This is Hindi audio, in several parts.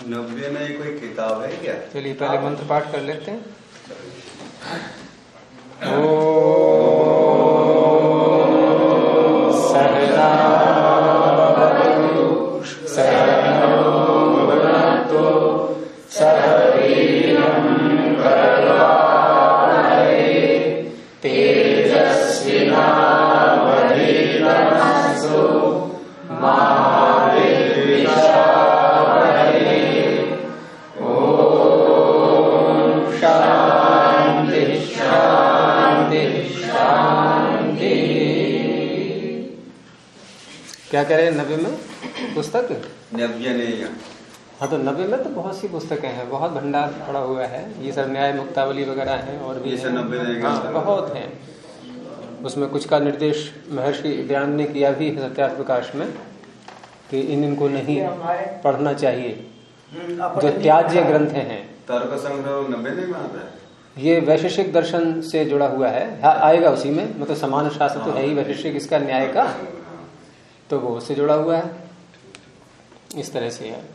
नब्बे में कोई किताब है क्या? चलिए पहले मंत्र पाठ कर लेते हैं। ओ सहना सहनो भुनक्तु सह वीर्यं करवावहै तेजस्विनावधीतमस्तु मा विद्विषावहै। ओम शांति शांति शांति। क्या कह रहे हैं 90 में पुस्तक? 90 नहीं है। हाँ तो 90 में तो बहुत सी पुस्तकें हैं, बहुत भंडार पड़ा हुआ है। ये सब न्याय मुक्तावली वगैरह हैं और भी हैं। 90 हाँ बहुत हैं। उसमें कुछ का निर्देश महर्षि दयान ने किया भी है सत्यार्थ प्रकाश में कि इनको नहीं पढ़ना चाहिए, जो त्याज्य ग्रंथ हैं। तर्क संग्रह 90 में आता है। ये वैशेषिक दर्शन से जुड़ा हुआ है, आएगा उसी में। मतलब समान शास्त्र तो है ही वैशेषिक इसका न्याय का, तो वो उससे जुड़ा हुआ है। इस तरह से है।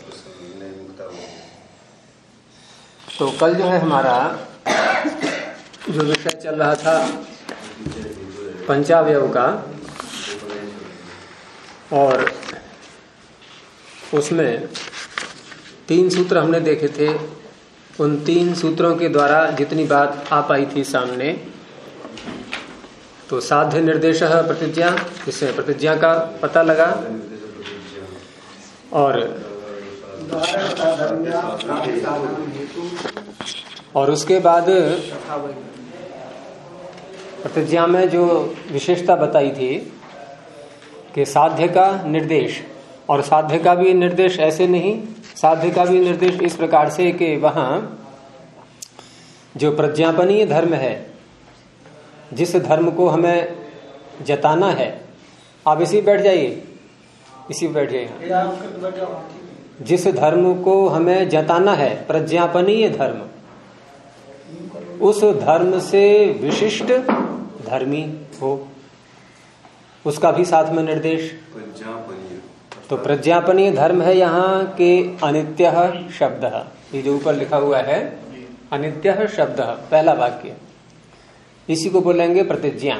तो कल जो है हमारा जो विषय चल रहा था पंचावयव का, और उसमें 3 सूत्र हमने देखे थे। उन 3 सूत्रों के द्वारा जितनी बात आ पाई थी सामने, तो साध्य निर्देश प्रतिज्ञा, इससे प्रतिज्ञा का पता लगा, और उसके बाद प्रतिज्ञा में जो विशेषता बताई थी कि साध्य का निर्देश, और साध्य का भी निर्देश ऐसे नहीं, साध्य का भी निर्देश इस प्रकार से कि वहां जो प्रज्ञापनीय धर्म है, जिस धर्म को हमें जताना है, आप इसी बैठ जाइए, इसी बैठ जाइए। जिस धर्म को हमें जताना है, प्रज्ञापनीय धर्म, उस धर्म से विशिष्ट धर्मी हो, उसका भी साथ में निर्देश। तो प्रज्ञापनीय धर्म है यहाँ के अनित्य शब्द, ये जो ऊपर लिखा हुआ है अनित्य शब्द, पहला वाक्य, इसी को बोलेंगे प्रतिज्ञा।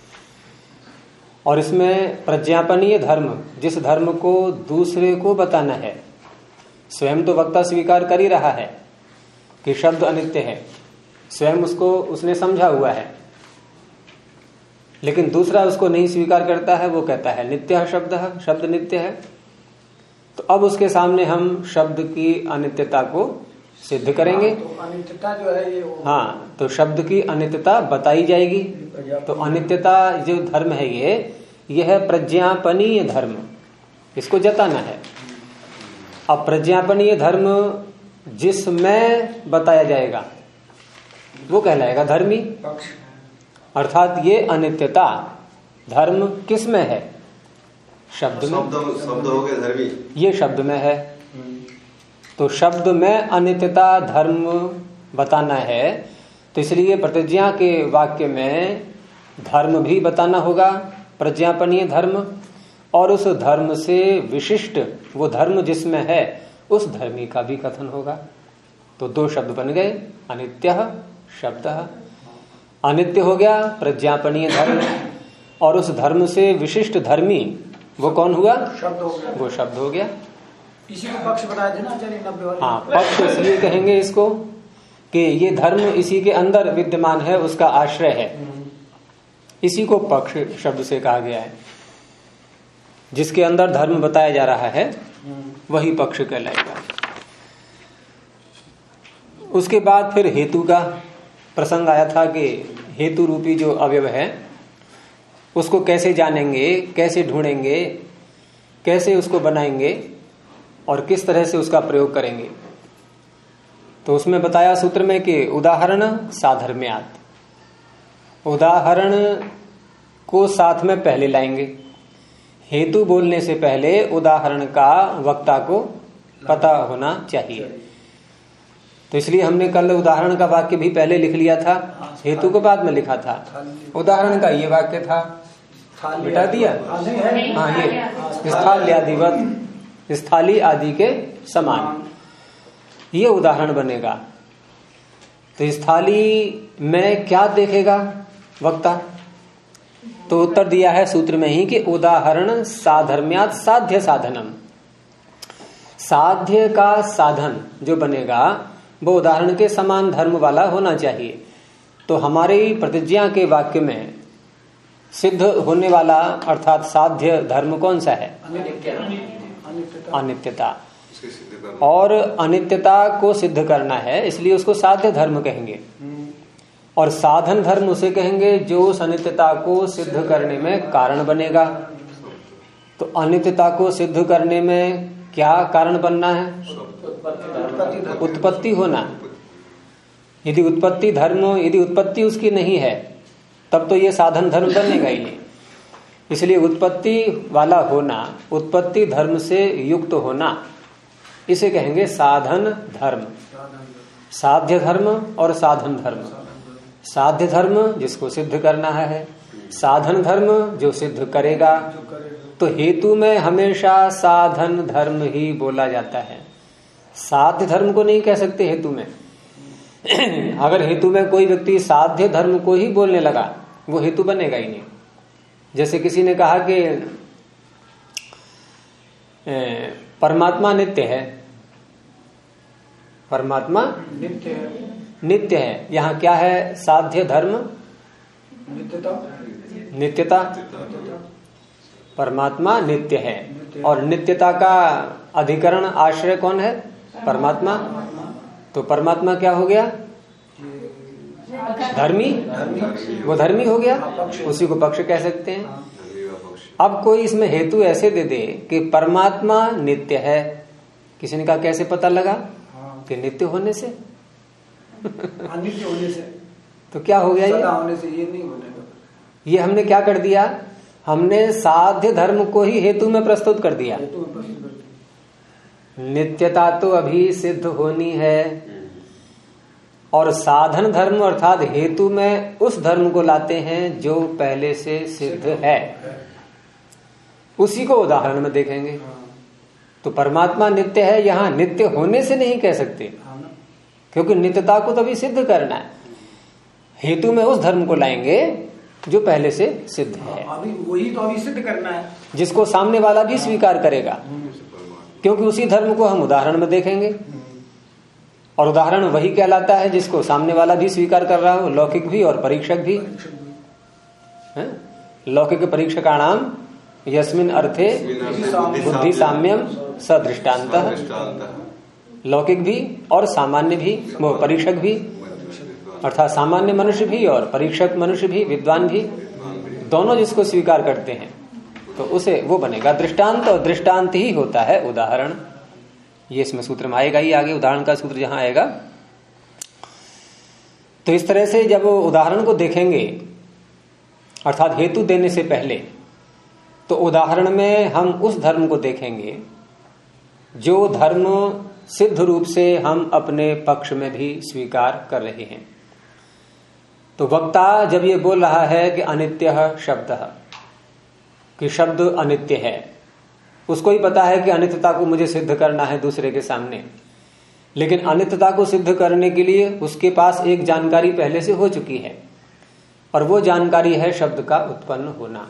और इसमें प्रज्ञापनीय धर्म, जिस धर्म को दूसरे को बताना है, स्वयं तो वक्ता स्वीकार कर ही रहा है कि शब्द अनित्य है, स्वयं उसको उसने समझा हुआ है, लेकिन दूसरा उसको नहीं स्वीकार करता है, वो कहता है नित्य शब्द है, शब्द नित्य है। तो अब उसके सामने हम शब्द की अनित्यता को सिद्ध करेंगे। तो अनित्यता जो है ये हाँ, तो शब्द की अनित्यता बताई जाएगी। तो अनित्यता जो धर्म है ये है प्रज्ञापनीय धर्म, इसको जताना है। अब प्रज्ञापनीय धर्म जिसमें बताया जाएगा वो कहलाएगा धर्मी। अर्थात ये अनित्यता धर्म किस में है? शब्द में। शब्द हो गए धर्मी, ये शब्द में है। तो शब्द में अनित्यता धर्म बताना है, तो इसलिए प्रतिज्ञा के वाक्य में धर्म भी बताना होगा, प्रज्ञापनीय धर्म, और उस धर्म से विशिष्ट वो धर्म जिसमें है उस धर्मी का भी कथन होगा। तो 2 शब्द बन गए, अनित्य शब्द, अनित्य हो गया प्रज्ञापनीय धर्म, और उस धर्म से विशिष्ट धर्मी वो कौन हुआ? शब्द हो गया, वो शब्द हो गया। इसी को पक्ष बताया थे ना, चलिए 90 वाले। हाँ, पक्ष इसलिए कहेंगे इसको कि ये धर्म इसी के अंदर विद्यमान है, उसका आश्रय है, इसी को पक्ष शब्द से कहा गया है। जिसके अंदर धर्म बताया जा रहा है वही पक्ष कहलाएगा। उसके बाद फिर हेतु का प्रसंग आया था कि हेतु रूपी जो अवयव है उसको कैसे जानेंगे, कैसे ढूंढेंगे, कैसे उसको बनाएंगे और किस तरह से उसका प्रयोग करेंगे। तो उसमें बताया सूत्र में कि उदाहरण साधर्म्यात्, उदाहरण को साथ में पहले लाएंगे। हेतु बोलने से पहले उदाहरण का वक्ता को पता होना चाहिए। तो इसलिए हमने कल उदाहरण का वाक्य भी पहले लिख लिया था, हेतु को बाद में लिखा था। उदाहरण का ये वाक्य था, मिटा दिया। हाँ, ये स्थाल्यादिवत, स्थाली आदि के समान। ये उदाहरण बनेगा। तो इस थाली में क्या देखेगा वक्ता? तो उत्तर दिया है सूत्र में ही कि उदाहरण साधर्म्यात् साध्य साधनम। साध्य का साधन जो बनेगा वो उदाहरण के समान धर्म वाला होना चाहिए। तो हमारी प्रतिज्ञा के वाक्य में सिद्ध होने वाला अर्थात साध्य धर्म कौन सा है? अनित्यता। और अनित्यता को सिद्ध करना है, इसलिए उसको साध्य धर्म कहेंगे। और साधन धर्म उसे कहेंगे जो उस अनित्यता को सिद्ध करने में कारण बनेगा। तो अनित्यता को सिद्ध करने में क्या कारण बनना है? उत्पत्ति होना। यदि उत्पत्ति उसकी नहीं है तब तो ये साधन धर्म बनेगा ही नहीं। इसलिए उत्पत्ति वाला होना, उत्पत्ति धर्म से युक्त होना, इसे कहेंगे साधन धर्म। साध्य धर्म और साधन धर्म। साध्य धर्म जिसको सिद्ध करना है, साधन धर्म जो सिद्ध करेगा। तो हेतु में हमेशा साधन धर्म ही बोला जाता है, साध्य धर्म को नहीं कह सकते हेतु में। अगर हेतु में कोई व्यक्ति साध्य धर्म को ही बोलने लगा वो हेतु बनेगा ही नहीं। जैसे किसी ने कहा कि परमात्मा नित्य है, परमात्मा नित्य है। यहाँ क्या है साध्य धर्म? नित्यता। परमात्मा नित्य है और नित्यता का अधिकरण आश्रय कौन है? परमात्मा। तो परमात्मा क्या हो गया? धर्मी। वो धर्मी हो गया, उसी को पक्ष कह सकते हैं। अब कोई इसमें हेतु ऐसे दे दे कि परमात्मा नित्य है। किसी ने कहा कैसे पता लगा? कि नित्य होने से। अनित्य होने से। तो क्या हो गया ये? होने से ये नहीं बनेगा। ये हमने क्या कर दिया? हमने साध्य धर्म को ही हेतु में प्रस्तुत कर दिया। नित्यता तो अभी सिद्ध होनी है और साधन धर्म अर्थात हेतु में उस धर्म को लाते हैं जो पहले से सिद्ध है, उसी को उदाहरण में देखेंगे। तो परमात्मा नित्य है, यहां नित्य होने से नहीं कह सकते क्योंकि नित्यता को तो अभी सिद्ध करना है। हेतु में उस धर्म को लाएंगे जो पहले से सिद्ध है, अभी वही तो अभी सिद्ध करना है, जिसको सामने वाला भी स्वीकार करेगा, क्योंकि उसी धर्म को हम उदाहरण में देखेंगे। और उदाहरण वही कहलाता है जिसको सामने वाला भी स्वीकार कर रहा हो, लौकिक भी और परीक्षक भी। लौकिक परीक्षकाणाम यस्मिन् अर्थे बुद्धि साम्यम सदृष्टान्तः। लौकिक भी और सामान्य भी, वो परीक्षक भी अर्थात सामान्य मनुष्य भी और परीक्षक मनुष्य भी, विद्वान भी, दोनों जिसको स्वीकार करते हैं तो उसे वो बनेगा दृष्टांत। और दृष्टांत ही होता है उदाहरण। ये इसमें सूत्र में आएगा ही आगे, उदाहरण का सूत्र जहां आएगा। तो इस तरह से जब उदाहरण को देखेंगे अर्थात हेतु देने से पहले, तो उदाहरण में हम उस धर्म को देखेंगे जो धर्म सिद्ध रूप से हम अपने पक्ष में भी स्वीकार कर रहे हैं। तो वक्ता जब ये बोल रहा है कि अनित्य शब्द, कि शब्द अनित्य है, उसको ही पता है कि अनित्यता को मुझे सिद्ध करना है दूसरे के सामने, लेकिन अनित्यता को सिद्ध करने के लिए उसके पास एक जानकारी पहले से हो चुकी है और वो जानकारी है शब्द का उत्पन्न होना।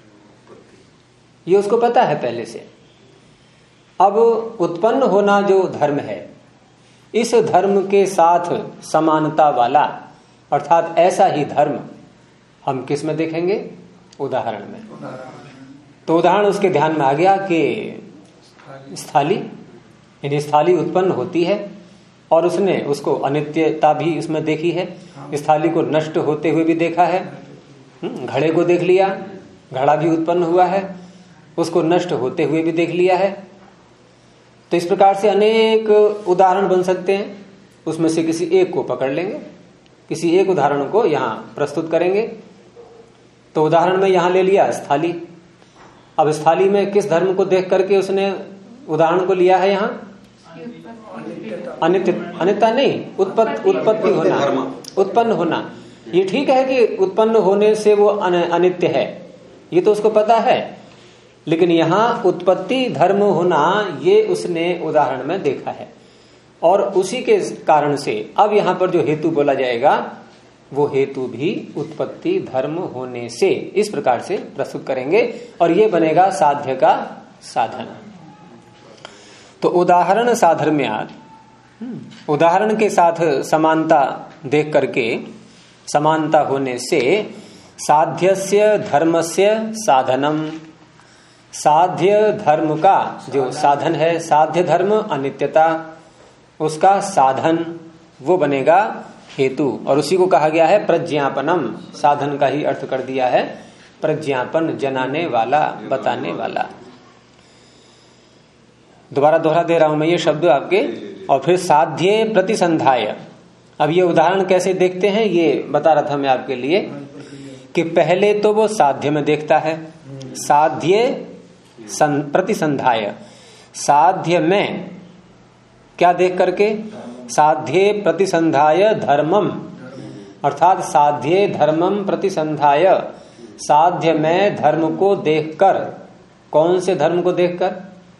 ये उसको पता है पहले से। अब उत्पन्न होना जो धर्म है, इस धर्म के साथ समानता वाला अर्थात ऐसा ही धर्म हम किस में देखेंगे? उदाहरण में। तो उदाहरण उसके ध्यान में आ गया कि स्थाली, यानी स्थाली उत्पन्न होती है और उसने उसको अनित्यता भी उसमें देखी है, स्थाली को नष्ट होते हुए भी देखा है, घड़े को देख लिया, घड़ा भी उत्पन्न हुआ है, उसको नष्ट होते हुए भी देख लिया है। तो इस प्रकार से अनेक उदाहरण बन सकते हैं, उसमें से किसी एक को पकड़ लेंगे, किसी एक उदाहरण को यहां प्रस्तुत करेंगे। तो उदाहरण में यहां ले लिया स्थाली। अब स्थाली में किस धर्म को देख करके उसने उदाहरण को लिया है? यहाँ अनित्यता नहीं, उत्पत्ति होना, उत्पन्न होना। ये ठीक है कि उत्पन्न होने से वो अनित्य है, ये तो उसको पता है, लेकिन यहाँ उत्पत्ति धर्म होना ये उसने उदाहरण में देखा है और उसी के कारण से अब यहां पर जो हेतु बोला जाएगा वो हेतु भी उत्पत्ति धर्म होने से इस प्रकार से प्रस्तुत करेंगे और ये बनेगा साध्य का साधन। तो उदाहरण साधर्म्यात्, उदाहरण के साथ समानता देख करके, समानता होने से साध्यस्य धर्मस्य साधनम, साध्य धर्म का जो साधन है, साध्य धर्म अनित्यता, उसका साधन वो बनेगा हेतु। और उसी को कहा गया है प्रज्ञापनम, साधन का ही अर्थ कर दिया है प्रज्ञापन, जनाने वाला, बताने वाला। दोबारा दोहरा दे रहा हूं मैं ये शब्द आपके। और फिर साध्य प्रतिसंधाय, अब ये उदाहरण कैसे देखते हैं ये बता रहा था मैं आपके लिए कि पहले तो वो साध्य में देखता है, साध्य प्रतिसंधाय, साध्य में क्या देख करके, साध्य प्रतिसंधाय धर्मम, अर्थात साध्य धर्मम प्रतिसंधाय, साध्य में धर्म को देखकर। कौन से धर्म को देखकर?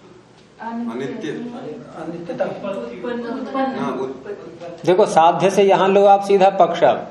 देखो साध्य से यहां लो आप सीधा पक्ष। अब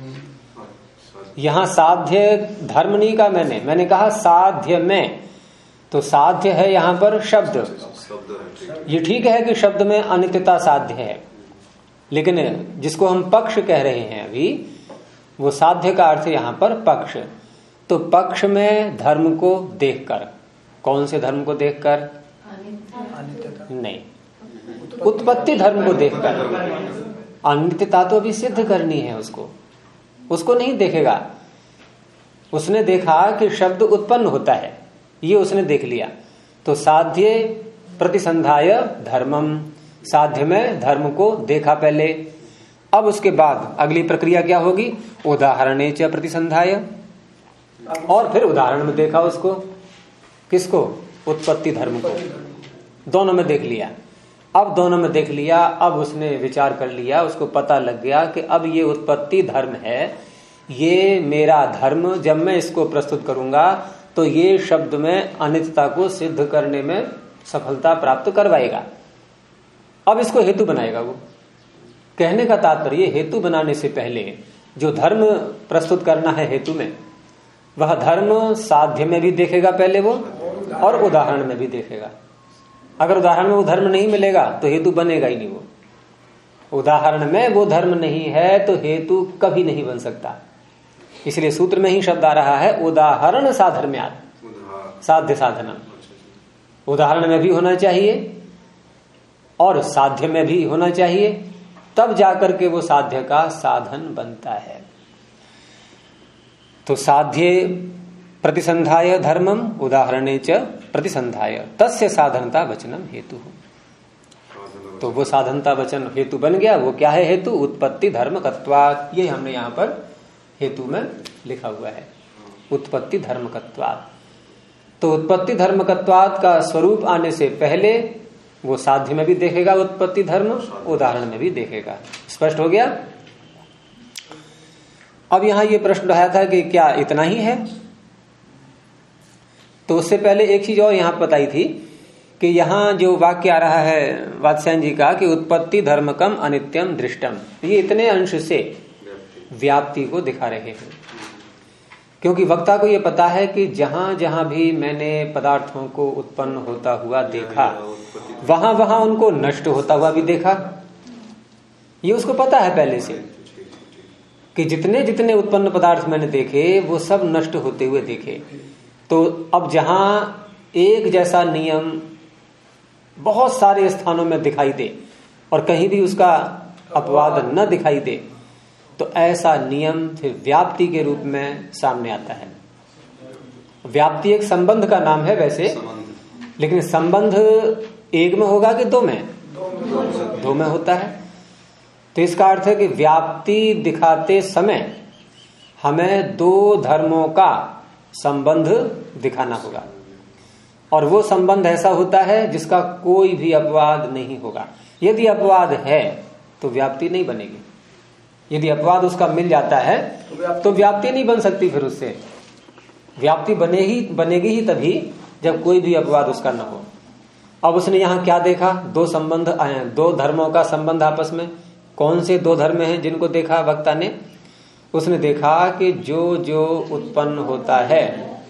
यहां साध्य धर्म नहीं कहा मैंने कहा साध्य में, तो साध्य है यहां पर शब्द। ये ठीक है कि शब्द में अनित्यता साध्य है, लेकिन जिसको हम पक्ष कह रहे हैं अभी, वो साध्य का अर्थ यहां पर पक्ष। तो पक्ष में धर्म को देखकर, कौन से धर्म को देखकर? नहीं, उत्पत्ति धर्म को देखकर। अनित्यता तो अभी सिद्ध करनी है उसको नहीं देखेगा। उसने देखा कि शब्द उत्पन्न होता है, ये उसने देख लिया। तो साध्य प्रतिसंधाय धर्मम, साध्य में धर्म को देखा पहले। अब उसके बाद अगली प्रक्रिया क्या होगी? उदाहरणे च प्रतिसंधाय, और फिर उदाहरण में देखा उसको। किसको? उत्पत्ति धर्म को। दोनों में देख लिया। अब दोनों में देख लिया, अब उसने विचार कर लिया, उसको पता लग गया कि अब ये उत्पत्ति धर्म है, ये मेरा धर्म जब मैं इसको प्रस्तुत करूंगा तो ये शब्द में अनित्यता को सिद्ध करने में सफलता प्राप्त करवाएगा। अब इसको हेतु बनाएगा वो। कहने का तात्पर्य हेतु बनाने से पहले जो धर्म प्रस्तुत करना है हेतु में, वह धर्म साध्य में भी देखेगा पहले वो, और उदाहरण में भी देखेगा। अगर उदाहरण में वो धर्म नहीं मिलेगा तो हेतु बनेगा ही नहीं। वो उदाहरण में वो धर्म नहीं है तो हेतु कभी नहीं बन सकता। इसलिए सूत्र में ही शब्द आ रहा है उदाहरण साधर्म्यात्, साध्य साधनम। उदाहरण में भी होना चाहिए और साध्य में भी होना चाहिए, तब जाकर के वो साध्य का साधन बनता है। तो साध्य प्रतिसंधाय धर्मम उदाहरणे च प्रतिसंधाय तस्य साधनता वचनम हेतु। तो वो साधनता वचन हेतु बन गया। वो क्या है हेतु? उत्पत्ति धर्मकत्वात्। ये हमने यहां पर हेतु में लिखा हुआ है, उत्पत्ति धर्मकत्वात्। तो उत्पत्ति धर्मकत्वात् का स्वरूप आने से पहले वो साध्य में भी देखेगा उत्पत्ति धर्म, उदाहरण में भी देखेगा। स्पष्ट हो गया? अब यहां ये प्रश्न उठाया था कि क्या इतना ही है? तो उससे पहले एक चीज और यहां बताई थी कि यहां जो वाक्य आ रहा है वात्स्यायन जी का कि उत्पत्ति धर्मकम अनित्यम दृष्टम, ये इतने अंश से व्याप्ति को दिखा रहे हैं। क्योंकि वक्ता को ये पता है कि जहां जहां भी मैंने पदार्थों को उत्पन्न होता हुआ देखा, वहां वहां उनको नष्ट होता हुआ भी देखा। ये उसको पता है पहले से कि जितने जितने उत्पन्न पदार्थ मैंने देखे वो सब नष्ट होते हुए देखे। तो अब जहां एक जैसा नियम बहुत सारे स्थानों में दिखाई दे और कहीं भी उसका अपवाद न दिखाई दे, तो ऐसा नियम फिर व्याप्ति के रूप में सामने आता है। व्याप्ति एक संबंध का नाम है वैसे, लेकिन संबंध एक में होगा कि दो में? दो में होता है। तो इसका अर्थ है कि व्याप्ति दिखाते समय हमें दो धर्मों का संबंध दिखाना होगा, और वो संबंध ऐसा होता है जिसका कोई भी अपवाद नहीं होगा। यदि अपवाद है तो व्याप्ति नहीं बनेगी। यदि अपवाद उसका मिल जाता है तो व्याप्ति नहीं बन सकती। फिर उससे व्याप्ति बनेगी ही तभी जब कोई भी अपवाद उसका न हो। अब उसने यहाँ क्या देखा? दो संबंध आए, दो धर्मों का संबंध आपस में। कौन से दो धर्म हैं जिनको देखा वक्ता ने? उसने देखा कि जो जो उत्पन्न होता है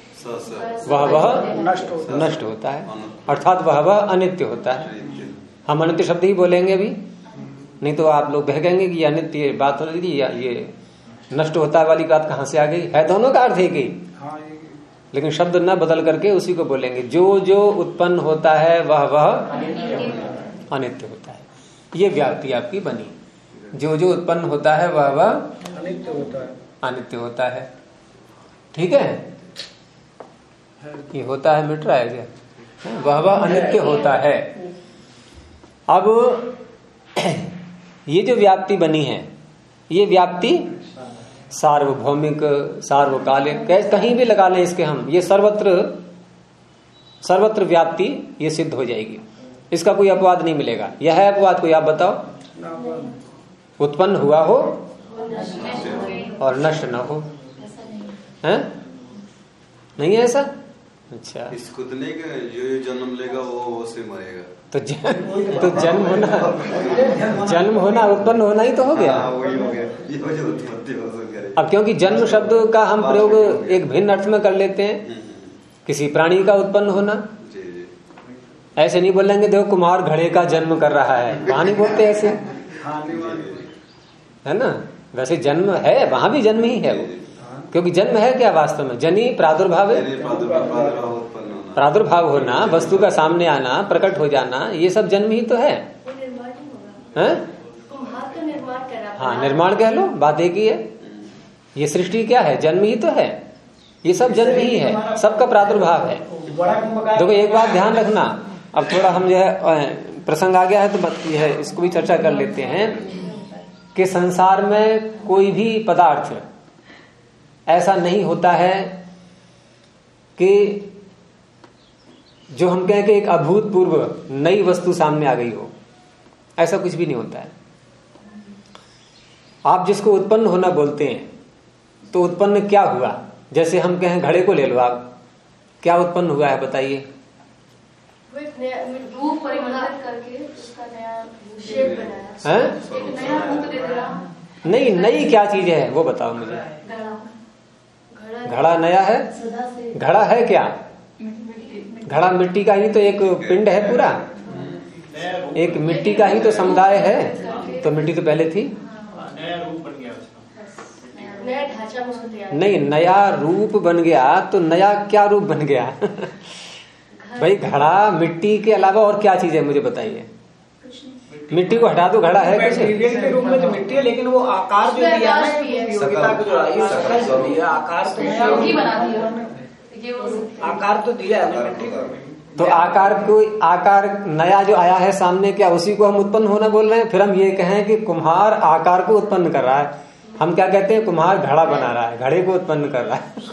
वह नष्ट होता है, अर्थात वह अनित्य होता है। हम अनित्य शब्द ही बोलेंगे अभी, नहीं तो आप लोग बहकेंगे कि ये अनित्य बात हो रही या ये नष्ट होता है वाली बात कहाँ से आ गई? है दोनों का अर्थ एक ही, लेकिन शब्द न बदल करके उसी को बोलेंगे। जो जो उत्पन्न होता है वह अनित्य होता है। ये व्याप्ति आपकी बनी। जो जो उत्पन्न होता है वह अनित्य होता है। ठीक है, ये होता है मिट रहा है क्या? वह अनित्य होता है। अब ये जो व्याप्ति बनी है, ये व्याप्ति सार्वभौमिक, सार्वकालिक, कहीं भी लगा लें इसके हम, ये सर्वत्र व्याप्ति ये सिद्ध हो जाएगी। इसका कोई अपवाद नहीं मिलेगा। यह है अपवाद कोई? आप बताओ। उत्पन्न हुआ हो और नष्ट न हो, है? नहीं है ऐसा? अच्छा, इसको तो नहीं कि जो जन्म लेगा वो से मरेगा। तो जन्म होना उत्पन्न होना ही तो हो गया। वही हो गया, ये जो उत्पत्ति हो गया। अब क्योंकि जन्म शब्द का हम प्रयोग एक भिन्न अर्थ में कर लेते हैं, किसी प्राणी का उत्पन्न होना। ऐसे नहीं बोलेंगे देखो कुम्हार घड़े का जन्म कर रहा है, वहां नहीं बोलते ऐसे, है ना? वैसे जन्म है, वहां भी जन्म ही है वो, क्योंकि जन्म है क्या वास्तव में? जनी प्रादुर्भाव है, प्रादुर्भाव होना, वस्तु का सामने आना, प्रकट हो जाना, ये सब जन्म ही तो है। हाँ, निर्माण कह लो, बात एक ही है। ये सृष्टि क्या है? जन्म ही तो है। ये सब जन्म ही है, सबका प्रादुर्भाव है। देखो एक बात ध्यान रखना, अब थोड़ा हम जो है प्रसंग आ गया है तो यह इसको भी चर्चा कर लेते हैं कि संसार में कोई भी पदार्थ ऐसा नहीं होता है कि जो हम कहें कि एक अभूतपूर्व नई वस्तु सामने आ गई हो, ऐसा कुछ भी नहीं होता है। आप जिसको उत्पन्न होना बोलते हैं, तो उत्पन्न क्या हुआ? जैसे हम कहें घड़े को ले लो आप, क्या उत्पन्न हुआ है बताइए? रूप परिवर्तन करके उसका नया शेप बनाया, एक नया रूप दे दिया। नहीं, नई क्या चीज है वो बताओ मुझे। घड़ा नया है? घड़ा है क्या? घड़ा मिट्टी का ही तो एक पिंड है पूरा, एक मिट्टी का ही तो समुदाय है। तो मिट्टी तो पहले थी, नया ढांचा उसको तैयार। नहीं, नया रूप बन गया तो नया क्या रूप बन गया? भाई घड़ा मिट्टी के अलावा और क्या चीज है मुझे बताइए? मिट्टी को हटा दो, घड़ा है कुछ? के रूप में तो मिट्टी है, लेकिन वो आकार जो दिया ना, उपयोगिता को जो दिया, आकार तो बना दिया, आकार तो दिया है मिट्टी को। तो आकार नया जो आया है सामने, क्या उसी को हम उत्पन्न होना बोल रहे हैं? फिर हम ये कहें कि कुम्हार आकार को उत्पन्न कर रहा है, हम क्या कहते हैं? कुम्हार घड़ा बना रहा है, घड़े को उत्पन्न कर रहा है।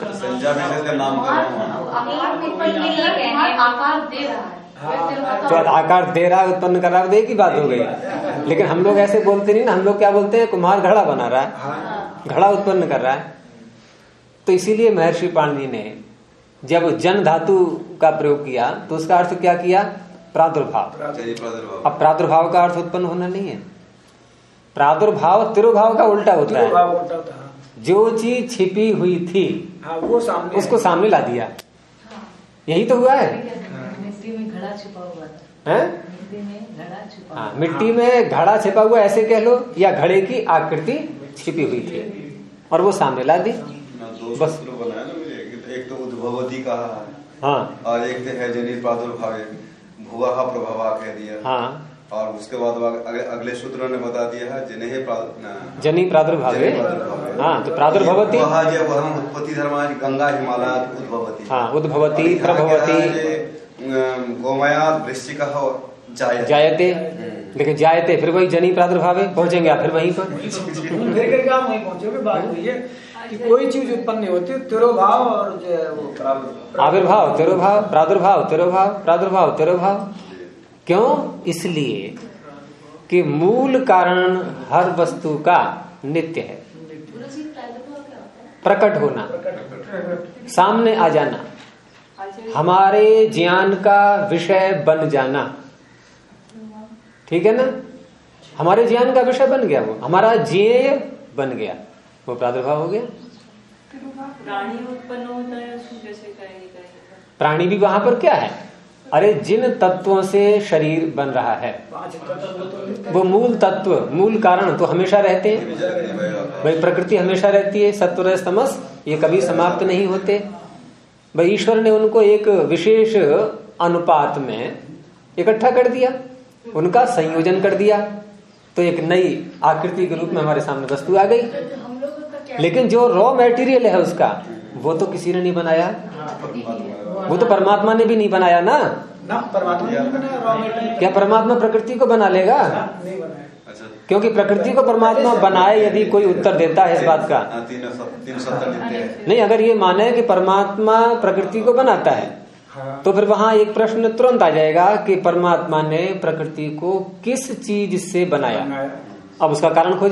तो आकार दे रहा है, उत्पन्न कर रहा है, एक ही बात हो गई। लेकिन हम लोग ऐसे बोलते नहीं ना, हम लोग क्या बोलते हैं? कुम्हार घड़ा बना रहा है, घड़ा उत्पन्न कर रहा है। तो इसीलिए महर्षि पाणिनि ने जब जन धातु का प्रयोग किया तो उसका अर्थ क्या किया? प्रादुर्भाव। अब प्रादुर्भाव का अर्थ उत्पन्न होना नहीं है। प्रादुर्भाव तिरुभाव का उल्टा होता है। जो चीज छिपी हुई थी वो सामने, उसको सामने ला दिया, यही तो हुआ है। मिट्टी में घड़ा छिपा हुआ था, मिट्टी में घड़ा छिपा, हाँ, मिट्टी में घड़ा छिपा हुआ ऐसे कह लो, या घड़े की आकृति छिपी हुई थी और वो सामने ला दी। बस बनाया ना मुझे, एक तो उद्भवती कहा है, हाँ, और एक तो है जनी प्रादुर्भाव, भुवा प्रभावा कह दिया, हाँ, और उसके बाद अगले सूत्रों ने बता दिया है जनी प्रादुर्भाव। हाँ, तो प्रादुर्भवती उत्पत्ति धर्म गंगा हिमालय उद्भवती, हाँ, उद्भवती प्रभवती गोमया वृश्चिक जायते। लेकिन जायते फिर वही जनी प्रादुर्भाव पहुंचेंगे आप फिर वहीं पर, फिर करके आप वहीं पहुंचोगे। बात हुई है कि कोई चीज उत्पन्न नहीं होती, तिरोभाव और जो है वो आविर्भाव तिरोभाव, प्रादुर्भाव तिरोभाव, प्रादुर्भाव तिरोभाव। क्यों? इसलिए कि मूल कारण हर वस्तु का नित्य है। प्रकट होना, सामने आ जाना, हमारे ज्ञान का विषय बन जाना, ठीक है ना, हमारे ज्ञान का विषय बन गया, वो हमारा ज्ञेय बन गया, वो प्रादुर्भाव हो गया। प्राणी उत्पन्न होता है, उसको कैसे करेंगे? प्राणी भी वहां पर क्या है, अरे जिन तत्वों से शरीर बन रहा है वो मूल तत्व, मूल कारण तो हमेशा रहते हैं भाई। प्रकृति हमेशा रहती है, सत्व रजस तमस ये कभी समाप्त नहीं होते भाई। ईश्वर ने उनको एक विशेष अनुपात में इकट्ठा कर दिया, उनका संयोजन कर दिया, तो एक नई आकृति के रूप में हमारे सामने वस्तु आ गई। लेकिन जो रॉ मटेरियल है उसका, वो तो किसी ने नहीं बनाया, वो तो परमात्मा ने भी नहीं बनाया ना। परमात्मा ने बनाया रॉ मटेरियल। क्या परमात्मा प्रकृति को बना लेगा? नहीं बनाया। क्योंकि प्रकृति को परमात्मा बनाए, यदि कोई उत्तर देता है इस बात का, नहीं, अगर ये माने कि परमात्मा प्रकृति को बनाता है, तो फिर वहां एक प्रश्न तुरंत आ जाएगा कि परमात्मा ने प्रकृति को किस चीज से बनाया। अब उसका कारण खोजो।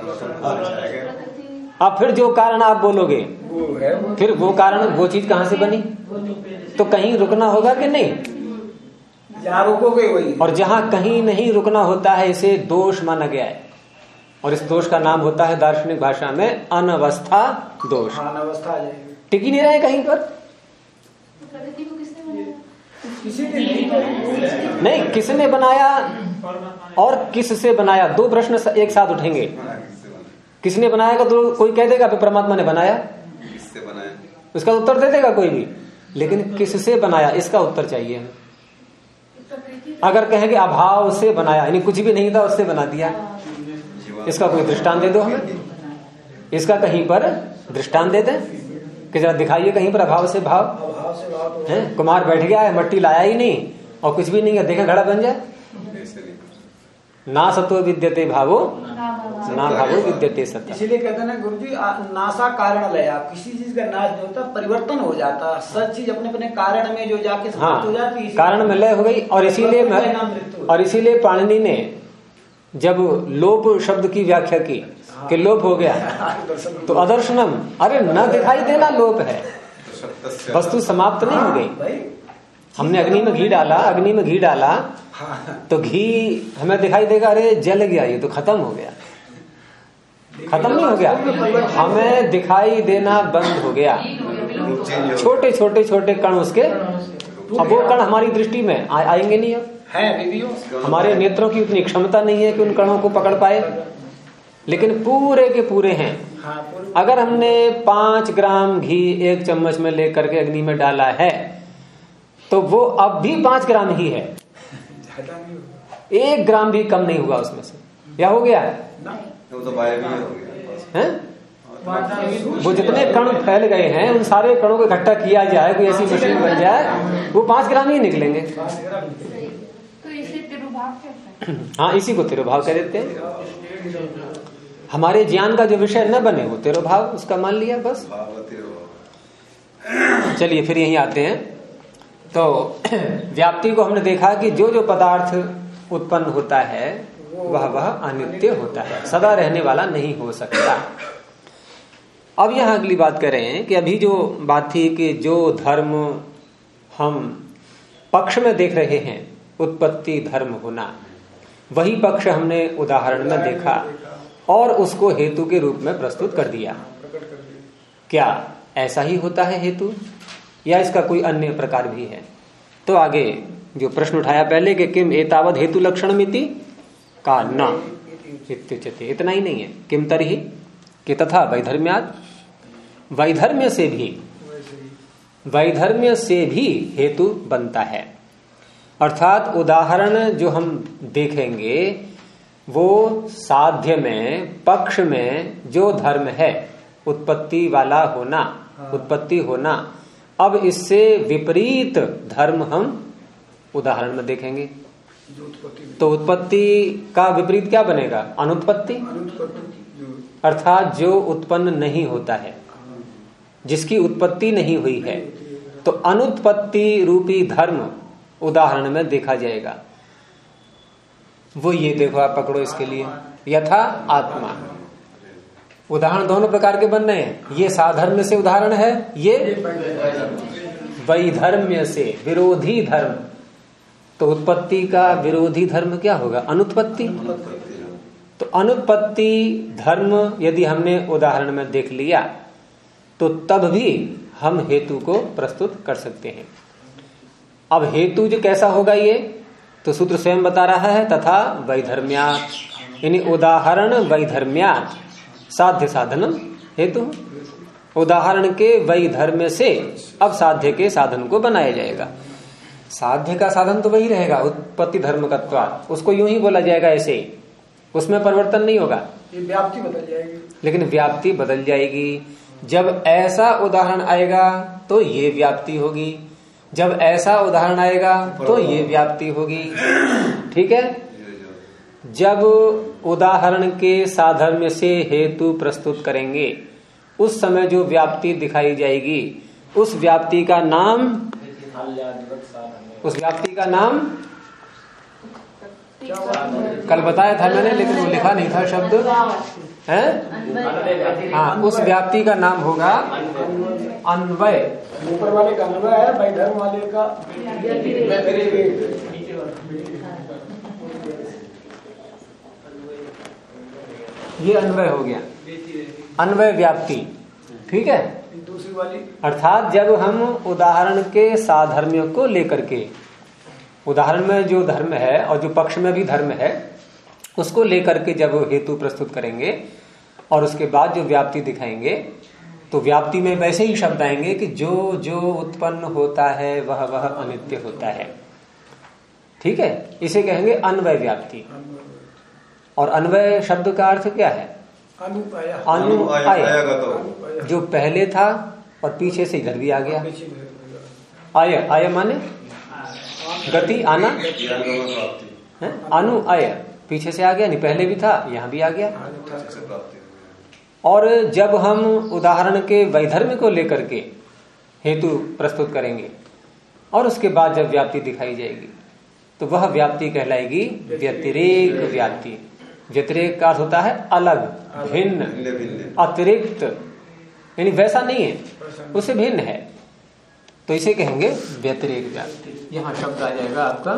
अब फिर जो कारण आप बोलोगे, फिर वो कारण, वो चीज कहाँ से बनी, तो कहीं रुकना होगा कि नहीं? जहाँ रुकोगे वही। और जहाँ कहीं नहीं रुकना होता है, इसे दोष माना गया है, और इस दोष का नाम होता है दार्शनिक भाषा में अनवस्था दोष। अनवस्था आ जाएगी, टिक ही नहीं रहे कहीं पर। प्रकृति को किसने बनाया? किसी ने नहीं, किसने बनाया और किससे बनाया, दो प्रश्न एक साथ उठेंगे। किसने बनाया का तो कोई कह देगा परमात्मा ने बनाया, किससे बनाया, उसका उत्तर दे देगा कोई भी, लेकिन किससे बनाया इसका उत्तर चाहिए हमें। अगर कहेंगे अभाव से बनाया, यानी कुछ भी नहीं था उससे बना दिया, इसका कोई दृष्टांत दे दो हमें, इसका कहीं पर दृष्टांत दे दें कि जरा दिखाइए कहीं पर अभाव से भाव है। कुमार बैठ गया है, मट्टी लाया ही नहीं और कुछ भी नहीं है, देखें घड़ा बन जाए। ना सतो विद्यते भावो ना भावो विद्यते सत्ता। इसीलिए कहते हैं ना गुरुजी, नासा कारण लय, आप किसी चीज का नाश नहीं होता, परिवर्तन हो जाता, सब चीज अपने अपने कारण में जो जाके समाप्त हो जाती है, कारण में लय हो गई। और इसीलिए पाणिनि ने जब लोप शब्द की व्याख्या की कि लोप हो गया, तो अदर्शनम, अरे न दिखाई देना लोप है, वस्तु समाप्त नहीं हो गई। हमने अग्नि में घी डाला, अग्नि में घी डाला तो घी हमें दिखाई देगा, अरे जल गया, ये तो खत्म हो गया, खत्म नहीं हो गया, हमें दिखाई देना बंद हो गया। छोटे छोटे छोटे कण उसके, अब वो कण हमारी दृष्टि में आएंगे नहीं, अब हमारे नेत्रों की उतनी क्षमता नहीं है कि उन कणों को पकड़ पाए, लेकिन पूरे के पूरे हैं। अगर हमने 5 ग्राम घी 1 चम्मच में लेकर के अग्नि में डाला है, तो वो अब भी 5 ग्राम ही है, 1 ग्राम भी कम नहीं हुआ उसमें से, या हो गया है? वो तो गायब ही हो गया हैं? वो जितने कण फैल गए हैं उन सारे कणों को इकट्ठा किया जाए, कोई ऐसी मशीन बन जाए, वो 5 ग्राम ही निकलेंगे। तो इसे तिरुभाव कहते हैं। हाँ, इसी को तिरुभाव कह देते हैं। हमारे ज्ञान का जो विषय न बने वो तिरुभाव, उसका मान लिया बस। चलिए फिर यहीं आते हैं। तो व्याप्ति को हमने देखा कि जो जो पदार्थ उत्पन्न होता है वह अनित्य होता है, सदा रहने वाला नहीं हो सकता। अब यहां अगली बात कर रहे हैं कि अभी जो बात थी कि जो धर्म हम पक्ष में देख रहे हैं, उत्पत्ति धर्म होना, वही पक्ष हमने उदाहरण में देखा और उसको हेतु के रूप में प्रस्तुत कर दिया। क्या ऐसा ही होता है हेतु, या इसका कोई अन्य प्रकार भी है? तो आगे जो प्रश्न उठाया पहले कि किम एतावद हेतु लक्षण मिति का न इत्युच्यते, इतना ही नहीं है, किम तर्हि कि तथा वैधर्म्यात्, वैधर्म्य से भी हेतु बनता है। अर्थात उदाहरण जो हम देखेंगे वो साध्य में, पक्ष में जो धर्म है उत्पत्ति वाला होना, उत्पत्ति होना, अब इससे विपरीत धर्म हम उदाहरण में देखेंगे। तो उत्पत्ति का विपरीत क्या बनेगा? अनुत्पत्ति, अर्थात जो उत्पन्न नहीं होता है, जिसकी उत्पत्ति नहीं हुई है, तो अनुत्पत्ति रूपी धर्म उदाहरण में देखा जाएगा। वो ये देखो, आप पकड़ो इसके लिए, यथा आत्मा। उदाहरण दोनों प्रकार के बन रहे हैं, ये साधर्म से उदाहरण है, ये वैधर्म्य से, विरोधी धर्म। तो उत्पत्ति का विरोधी धर्म क्या होगा? अनुत्पत्ति। तो अनुत्पत्ति धर्म यदि हमने उदाहरण में देख लिया तो तब भी हम हेतु को प्रस्तुत कर सकते हैं। अब हेतु जो कैसा होगा ये तो सूत्र स्वयं बता रहा है, तथा वैधर्म्यात्, यानी उदाहरण वैधर्म्यात् साध्य साधन हेतु। उदाहरण के वैधर्म्य से अब साध्य के साधन को बनाया जाएगा। साध्य का साधन तो वही रहेगा, उत्पत्ति धर्मकत्वात्, उसको यूं ही बोला जाएगा ऐसे ही, उसमें परिवर्तन नहीं होगा। ये व्याप्ति बदल जाएगी, लेकिन व्याप्ति बदल जाएगी। जब ऐसा उदाहरण आएगा तो ये व्याप्ति होगी, जब ऐसा उदाहरण आएगा तो ये व्याप्ति होगी। ठीक है। जब उदाहरण के साधर्म्य से हेतु प्रस्तुत करेंगे उस समय जो व्याप्ति दिखाई जाएगी उस व्याप्ति का नाम कल बताया था मैंने, लेकिन वो लिखा नहीं था शब्द है। हाँ, उस व्याप्ति का नाम होगा अन्वय। ऊपर वाले का अन्वय है, वैधर्म वाले का ये अन्वय हो गया, अन्वय व्याप्ति। ठीक है। दूसरी वाली अर्थात जब हम उदाहरण के साधर्म्य को लेकर के, उदाहरण में जो धर्म है और जो पक्ष में भी धर्म है उसको लेकर के जब हेतु प्रस्तुत करेंगे और उसके बाद जो व्याप्ति दिखाएंगे तो व्याप्ति में वैसे ही शब्द आएंगे कि जो जो उत्पन्न होता है वह वह अनित्य होता है। ठीक है। इसे कहेंगे अन्वय व्याप्ति। और अन्वय शब्द का अर्थ क्या है? अनुअय, जो पहले था और पीछे से इधर भी आ गया। आय, आय माने गति, आना। अनुअय पीछे से आ गया, नहीं पहले भी था, यहां भी आ गया। और जब हम उदाहरण के वैधर्म्य को लेकर के हेतु प्रस्तुत करेंगे और उसके बाद जब व्याप्ति दिखाई जाएगी तो वह व्याप्ति कहलाएगी व्यतिरेक व्याप्ति। व्यतिरेक का अर्थ होता है अलग, भिन्न, अतिरिक्त, यानी वैसा नहीं है, उससे भिन्न है, तो इसे कहेंगे व्यतिरेक व्याप्ति। यहां शब्द आ जाएगा आपका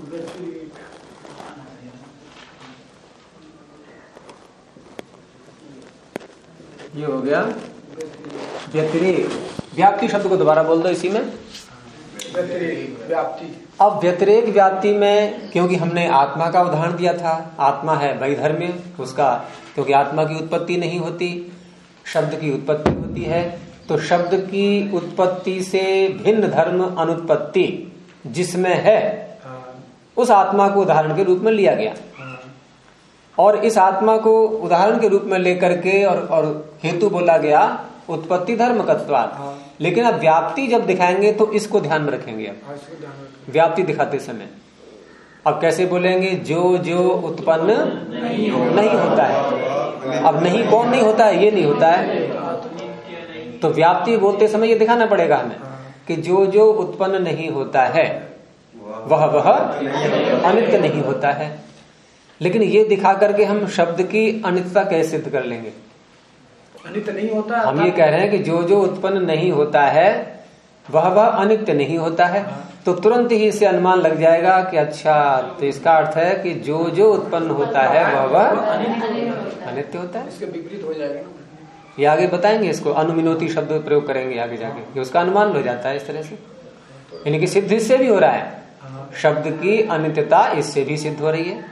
ये हो गया व्यतिरेक। व्याप्ति शब्द को दोबारा बोल दो इसी में, व्यतिरेक व्याप्ति। अब व्यतिरेक व्याप्ति में क्योंकि हमने आत्मा का उदाहरण दिया था, आत्मा है वैधर्म्य उसका, क्योंकि आत्मा की उत्पत्ति नहीं होती, शब्द की उत्पत्ति होती है, तो शब्द की उत्पत्ति से भिन्न धर्म अनुत्पत्ति जिसमें है उस आत्मा को उदाहरण के रूप में लिया गया। और इस आत्मा को उदाहरण के रूप में लेकर के और हेतु बोला गया उत्पत्ति धर्मकत्वात्। लेकिन अब व्याप्ति जब दिखाएंगे तो इसको ध्यान में रखेंगे। अब व्याप्ति दिखाते समय अब कैसे बोलेंगे? जो जो उत्पन्न नहीं होता है। अब नहीं कौन नहीं होता है? ये नहीं होता है। तो व्याप्ति बोलते समय ये दिखाना पड़ेगा हमें कि जो जो उत्पन्न नहीं होता है वह अनित्य नहीं होता है। लेकिन ये दिखा करके हम शब्द की अनित्यता कैसे सिद्ध कर लेंगे? अनित्य नहीं होता है। हम ये कह रहे हैं कि जो जो उत्पन्न नहीं होता है वह अनित्य नहीं होता है, तो तुरंत ही इससे अनुमान लग जाएगा कि अच्छा, तो इसका अर्थ है कि जो जो उत्पन्न होता है वह अनित्य होता है। इसके विपरीत हो जाएगा। ये आगे बताएंगे, इसको अनुमिनोति शब्द प्रयोग करेंगे आगे जाके, कि उसका अनुमान हो जाता है इस तरह से। यानी कि सिद्ध इससे भी हो रहा है, शब्द की अनित्यता इससे भी सिद्ध हो रही है।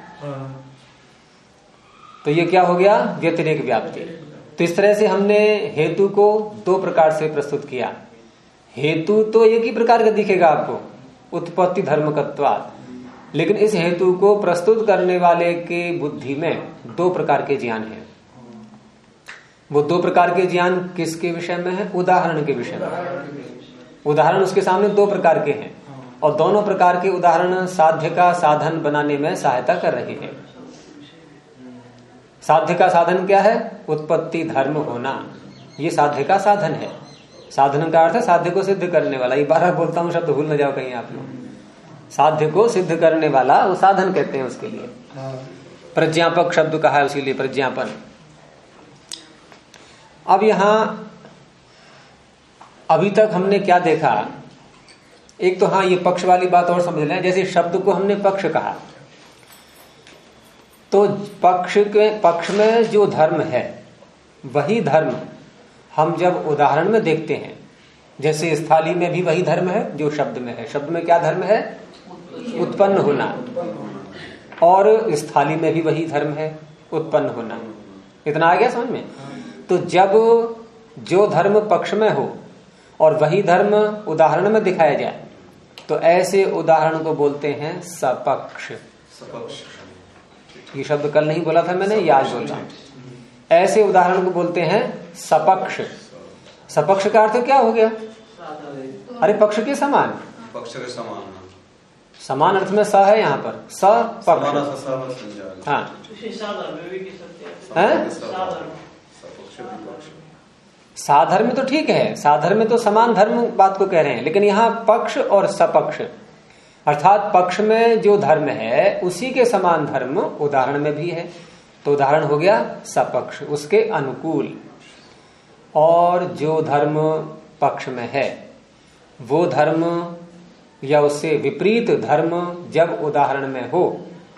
तो ये क्या हो गया? व्यतिरेक व्याप्ति। तो इस तरह से हमने हेतु को दो प्रकार से प्रस्तुत किया। हेतु तो एक ही प्रकार का दिखेगा आपको, उत्पत्ति धर्मकत्वात्, लेकिन इस हेतु को प्रस्तुत करने वाले के बुद्धि में दो प्रकार के ज्ञान है। वो दो प्रकार के ज्ञान किसके विषय में है? उदाहरण के विषय में। उदाहरण उसके सामने दो प्रकार के हैं और दोनों प्रकार के उदाहरण साध्य का साधन बनाने में सहायता कर रहे हैं। साध्य का साधन क्या है? उत्पत्ति धर्म होना, ये साध्य का साधन है। साधन का अर्थ है साध्य को सिद्ध करने वाला। ये बार बोलता हूं, शब्द भूल न जाओ कहीं आप लोग। साध्य को सिद्ध करने वाला वो साधन कहते हैं उसके लिए। प्रज्ञापक शब्द कहा है उसीलिए प्रज्ञापन। अब यहां अभी तक हमने क्या देखा एक तो हाँ ये पक्ष वाली बात और समझ लें, जैसे शब्द को हमने पक्ष कहा तो पक्ष में जो धर्म है वही धर्म हम जब उदाहरण में देखते हैं, जैसे इस थाली में भी वही धर्म है जो शब्द में है। शब्द में क्या धर्म है? उत्पन्न होना। और इस थाली में भी वही धर्म है, उत्पन्न होना। इतना आ गया समझ में? तो जब जो धर्म पक्ष में हो और वही धर्म उदाहरण में दिखाया जाए तो ऐसे उदाहरण को बोलते हैं सपक्ष। ये शब्द कल नहीं बोला था मैंने, याद बोल रहा हूं। ऐसे उदाहरण को बोलते हैं सपक्ष। सपक्ष का अर्थ क्या हो गया? अरे पक्ष के समान, पक्ष के समान, समान अर्थ में स है यहाँ पर, सपक्ष। हाँ साधर्म तो ठीक है, साधर्म तो समान धर्म बात को कह रहे हैं, लेकिन यहाँ पक्ष और सपक्ष अर्थात पक्ष में जो धर्म है उसी के समान धर्म उदाहरण में भी है। तो उदाहरण हो गया सपक्ष, उसके अनुकूल। और जो धर्म पक्ष में है वो धर्म या उससे विपरीत धर्म जब उदाहरण में हो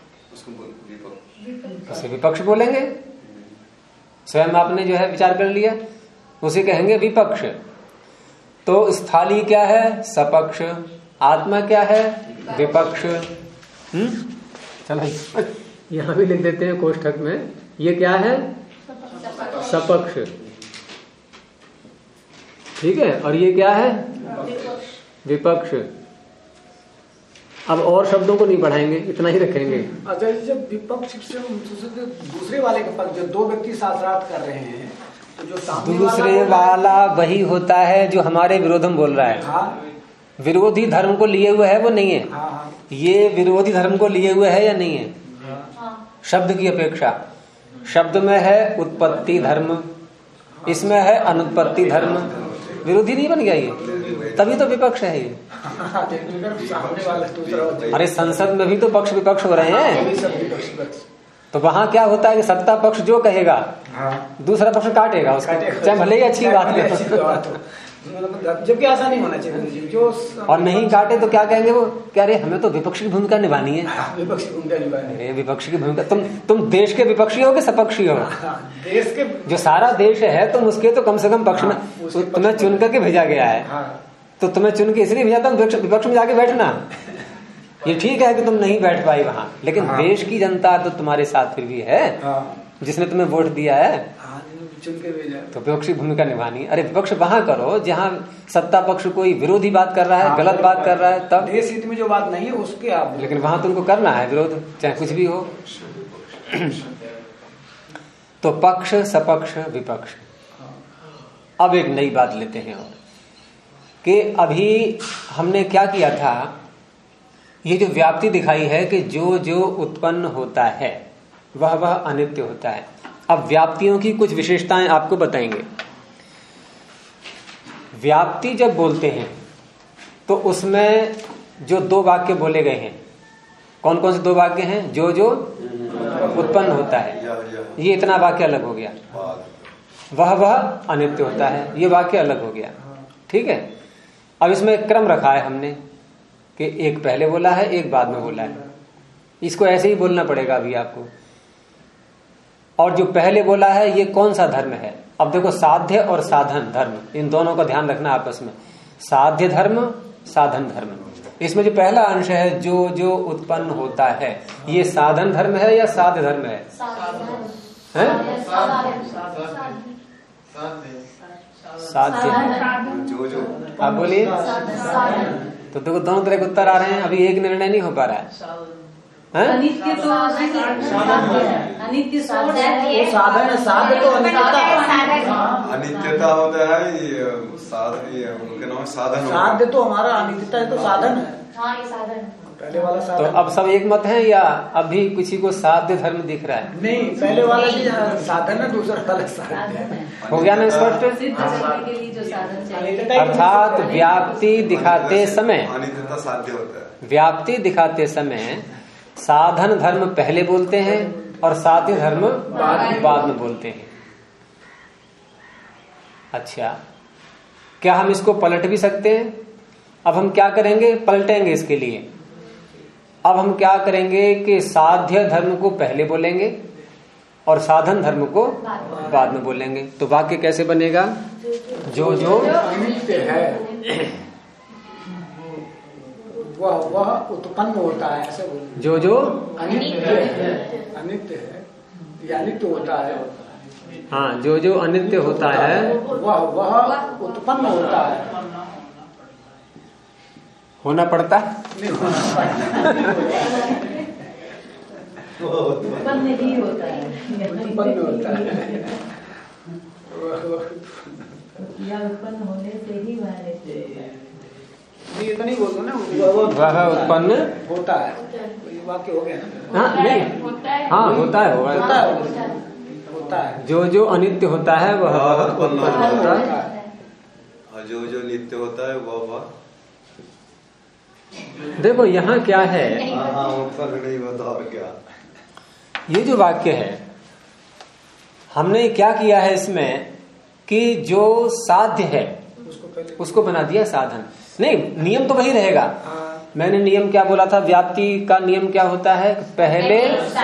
उसे विपक्ष बोलेंगे। स्वयं आपने जो है विचार कर लिया, उसे कहेंगे विपक्ष। तो स्थाली क्या है? सपक्ष। आत्मा क्या है? विपक्ष। चलो यहां भी लिख देते हैं कोष्ठक में, ये क्या है? सपक्ष। ठीक है, और ये क्या है? विपक्ष। अब और शब्दों को नहीं बढ़ाएंगे, इतना ही रखेंगे। अच्छा, जब विपक्ष से दूसरे वाले के पक्ष, जो दो व्यक्ति शास्त्रार्थ कर रहे हैं तो जो सामने दूसरे वाला वही होता है जो हमारे विरोध में बोल रहा है। हाँ, विरोधी धर्म को लिए हुए है वो नहीं है। हाँ, ये विरोधी धर्म को लिए हुए है या नहीं है? शब्द की अपेक्षा शब्द में है उत्पत्ति धर्म, इसमें है अनुत्पत्ति धर्म। विरोधी नहीं बन गया ये? तभी तो विपक्ष है ये। अरे संसद में भी तो पक्ष विपक्ष हो रहे हैं। तो वहां क्या होता है कि सत्ता पक्ष जो कहेगा दूसरा पक्ष काटेगा उसको, चाहे भले ही अच्छी बात है, जबकि ऐसा नहीं होना चाहिए। जो और नहीं काटे तो क्या कहेंगे वो? क्या अरे हमें तो विपक्ष की भूमिका निभानी है। विपक्ष की भूमिका निभानी है। विपक्ष की भूमिका, तुम देश के विपक्षी हो कि सपक्षी हो? देश के जो सारा देश है तुम उसके तो कम से कम पक्ष में, तुम्हें चुन करके भेजा गया है। तो तुम्हें चुन के इसलिए भेजा था विपक्ष में जाके बैठना। ये ठीक है कि तुम नहीं बैठ पाई वहां, लेकिन देश की जनता तो तुम्हारे साथ फिर भी है, जिसने तुम्हें वोट दिया है, चुन के भेजा। तो विपक्ष की भूमिका निभानी। अरे विपक्ष वहां करो जहां सत्ता पक्ष कोई विरोधी बात कर रहा है, गलत बात कर रहा है, तब देश हित में जो बात नहीं है उसके आप, लेकिन वहां तुमको करना है विरोध, चाहे कुछ भी हो। तो पक्ष, सपक्ष, विपक्ष। अब एक नई बात लेते हैं और कि अभी हमने क्या किया था, ये जो व्याप्ति दिखाई है कि जो जो उत्पन्न होता है वह अनित्य होता है। अब व्याप्तियों की कुछ विशेषताएं आपको बताएंगे। व्याप्ति जब बोलते हैं तो उसमें जो दो वाक्य बोले गए हैं, कौन कौन से दो वाक्य हैं? जो जो उत्पन्न होता है, ये इतना वाक्य अलग हो गया। वह अनित्य होता है, ये वाक्य अलग हो गया। ठीक है, अब इसमें एक क्रम रखा है हमने कि एक पहले बोला है, एक बाद में बोला है। इसको ऐसे ही बोलना पड़ेगा अभी आपको। और जो पहले बोला है ये कौन सा धर्म है? अब देखो, साध्य और साधन धर्म, इन दोनों का ध्यान रखना आपस में। साध्य धर्म, साधन धर्म। इसमें जो पहला अंश है जो जो उत्पन्न होता है, ये साधन धर्म है या साध्य धर्म है? साध्य। आप बोलिए। तो देखो दोनों तरह के उत्तर आ रहे हैं, अभी एक निर्णय नहीं हो पा रहा है। अनित्य तो अनित्य साधन, साध तो अनित्यता होता है, साधन। साध्य तो हमारा अनित्यता है, तो साधन है। हाँ, ये साधन है। पहले वाला साधन। तो अब सब एक मत है या अभी किसी को साध्य धर्म दिख रहा है? नहीं, पहले वाला भी साधन है, दूसरा वाला साधन है। हो गया ना स्पष्ट? के लिए जो साधन चाहिए, अर्थात व्याप्ति दिखाते समय, अनित्यता साध्य होता है। व्याप्ति दिखाते समय साधन धर्म पहले बोलते हैं और साध्य धर्म बाद में बोलते हैं। अच्छा, क्या हम इसको पलट भी सकते हैं अब हम क्या करेंगे, पलटेंगे इसके लिए। अब हम क्या करेंगे कि साध्य धर्म को पहले बोलेंगे और साधन धर्म को बाद में बोलेंगे। तो वाक्य कैसे बनेगा, जो जो अनित्य है वह उत्पन्न होता है, ऐसे बोलिए। जो जो अनित्य है या अनित्य होता है, हाँ, जो जो अनित्य होता है वह उत्पन्न होता है। होना पड़ता नहीं होना उत्पन्न ही होता है, उत्पन्न होता है। या उत्पन्न होने से ही वह नित्य होता है। ये तो नहीं बोलते ना, वह उत्पन्न होता है, ये वाक्य हो गया ना। हाँ नहीं, हाँ होता है, होता है। जो जो अनित्य होता है वह उत्पन्न होता है, और जो जो नित्य होता है वह देखो यहाँ क्या है, उत्पन्न नहीं होता और क्या। ये जो वाक्य है हमने क्या किया है इसमें कि जो साध्य है उसको बना दिया साधन। नहीं, नियम तो वही रहेगा। मैंने नियम क्या बोला था, व्याप्ति का नियम क्या होता है, पहले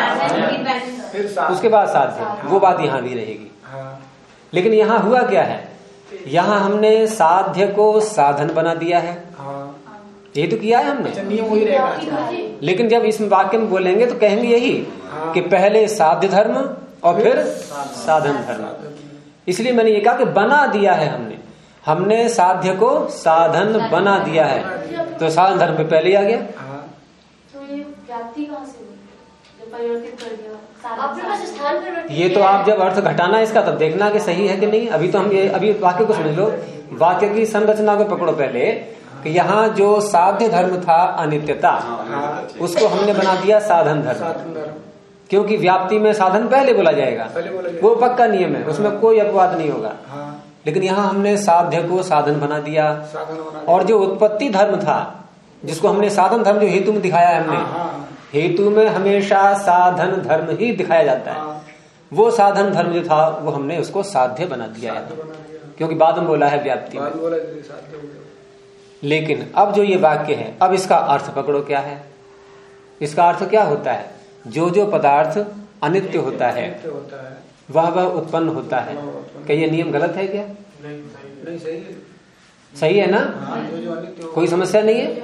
उसके बाद साध्य, वो बात यहाँ भी रहेगी। लेकिन यहाँ हुआ क्या है, यहाँ हमने साध्य को साधन बना दिया है, ये तो किया है हमने। नियम वही रहेगा। लेकिन जब इस वाक्य में बोलेंगे तो कहेंगे यही कि पहले साध्य धर्म और फिर साधन धर्म। इसलिए मैंने ये कहा कि बना दिया है हमने साध्य को साधन बना दिया है, तो साधन धर्म पे पहले आ गया। तो ये व्याप्ति कहाँ से हुई, जब परिवर्तित कर दिया आपने बस स्थान परिवर्तित। ये तो आप जब अर्थ घटाना इसका तब देखना कि सही है कि नहीं। अभी तो हम ये अभी वाक्य को समझ लो, वाक्य की संरचना को पकड़ो पहले कि यहाँ जो साध्य धर्म था अनित्यता, उसको हमने बना दिया साधन धर्म, क्योंकि व्याप्ति में साधन पहले बोला जाएगा, वो पक्का नियम है, उसमें कोई अपवाद नहीं होगा। लेकिन यहाँ हमने साध्य को साधन बना दिया, और जो उत्पत्ति धर्म था जिसको हमने साधन धर्म, जो हेतु में दिखाया है हमने, हेतु में हमेशा साधन धर्म ही दिखाया जाता है, वो साधन धर्म जो था वो हमने उसको साध्य बना दिया है, क्योंकि बाद में बोला है व्याप्ति में। लेकिन अब जो ये वाक्य है, अब इसका अर्थ पकड़ो क्या है। इसका अर्थ क्या होता है, जो जो पदार्थ अनित्य होता है वह उत्पन्न होता है। क्या ये नियम गलत है क्या? नहीं, सही है। सही है ना? कोई समस्या नहीं है।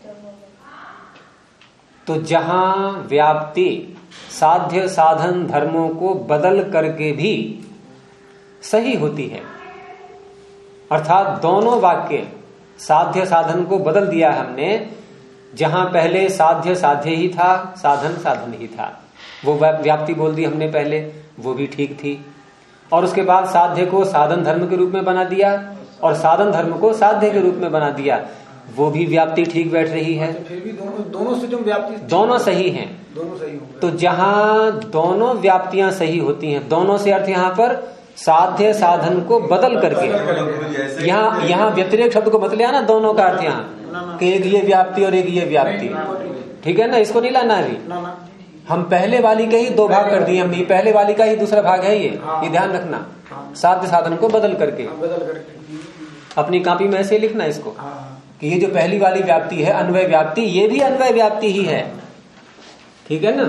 तो जहां व्याप्ति साध्य साधन धर्मों को बदल करके भी सही होती है, अर्थात दोनों वाक्य साध्य साधन को बदल दिया हमने, जहां पहले साध्य साध्य ही था, साधन साधन ही था, वो व्याप्ति बोल दी हमने पहले, वो भी ठीक थी। और उसके बाद साध्य को साधन धर्म के रूप में बना दिया और साधन धर्म को साध्य के रूप में बना दिया, वो भी व्याप्ति ठीक बैठ रही है। तो फिर भी दोनों से जो व्याप्ति दोनों सही हैं, दोनों सही होंगे। तो जहां दोनों व्याप्तियां सही होती हैं, दोनों से अर्थ यहाँ पर साध्य साधन को बदल करके, यहाँ व्यतिरेक शब्द को मत ले आना, दोनों का अर्थ यहाँ कि एक ये व्याप्ति और एक ये व्याप्ति, ठीक है ना, इसको नहीं लाना अभी। हम पहले वाली के ही दो भाग कर दिए, हम पहले वाली का ही दूसरा भाग है ये ध्यान रखना। साध्य साधन को बदल करके अपनी कॉपी में ऐसे लिखना इसको कि ये जो पहली वाली व्याप्ति है अन्वय व्याप्ति, ये भी अन्वय व्याप्ति ही है, ठीक है ना।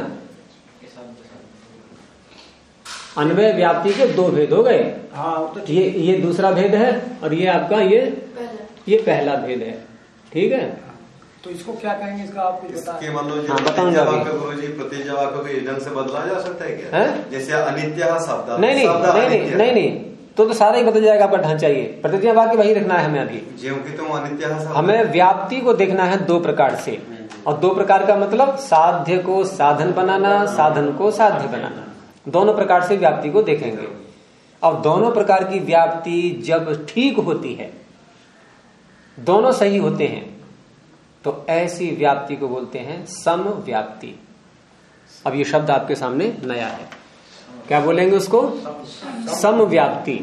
अन्वय व्याप्ति के दो भेद हो गए, ये दूसरा भेद है और ये आपका ये पहला भेद है, ठीक है। तो इसको क्या कहेंगे, इसका आप कुछ बता। बताऊंगा गुरुजी, प्रतिज्ञा वाक्य को इस ढंग से बदला जा सकता है क्या? जैसे अनित्य शब्द नहीं, तो सारा ही बदल जाएगा, आपका ढांचा चाहिए। प्रतिज्ञा वाक्य वही रखना है हमें अभी, हमें व्याप्ति को देखना है दो प्रकार से, और दो प्रकार का मतलब साध्य को साधन बनाना, साधन को साध्य बनाना, दोनों प्रकार से व्याप्ति को देखेंगे। अब दोनों प्रकार की व्याप्ति जब ठीक होती है, दोनों सही होते हैं, तो ऐसी व्याप्ति को बोलते हैं सम व्याप्ति। अब ये शब्द आपके सामने नया है, क्या बोलेंगे उसको? सम व्याप्ति।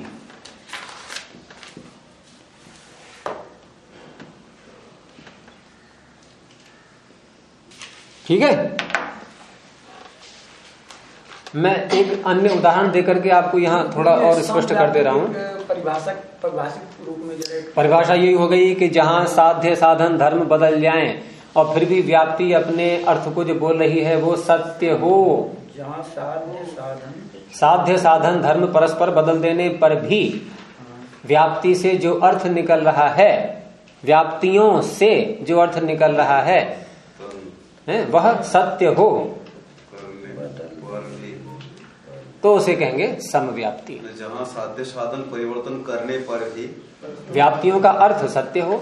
ठीक है। मैं एक अन्य उदाहरण देकर के आपको यहाँ थोड़ा और स्पष्ट कर दे रहा हूं। परिभाषिक रूप में परिभाषा यही हो गई कि जहाँ साध्य साधन धर्म बदल जाएं और फिर भी व्याप्ति अपने अर्थ को जो बोल रही है वो सत्य हो। जहाँ साध्य साधन धर्म परस्पर बदल देने पर भी व्याप्ति से जो अर्थ निकल रहा है, व्याप्तियों से जो अर्थ निकल रहा है वह सत्य हो तो उसे कहेंगे समव्याप्ति। जहाँ साध्य साधन परिवर्तन करने पर भी व्याप्तियों का अर्थ सत्य हो।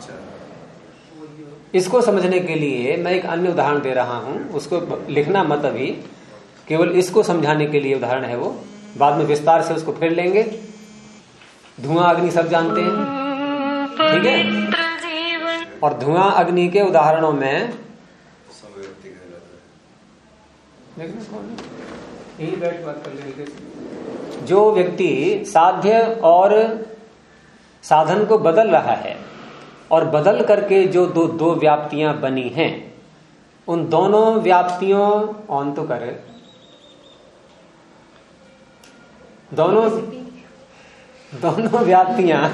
इसको समझने के लिए मैं एक अन्य उदाहरण दे रहा हूं, उसको लिखना मत अभी, केवल इसको समझाने के लिए उदाहरण है वो, बाद में विस्तार से उसको फिर लेंगे। धुआं अग्नि सब जानते हैं, ठीक है, और धुआं अग्नि के उदाहरणों में यही बैठ बात कर लेंगे। जो व्यक्ति साध्य और साधन को बदल रहा है और बदल करके जो दो व्याप्तियां बनी हैं, उन दोनों व्याप्तियों ऑन तो करे, दोनों व्याप्तियां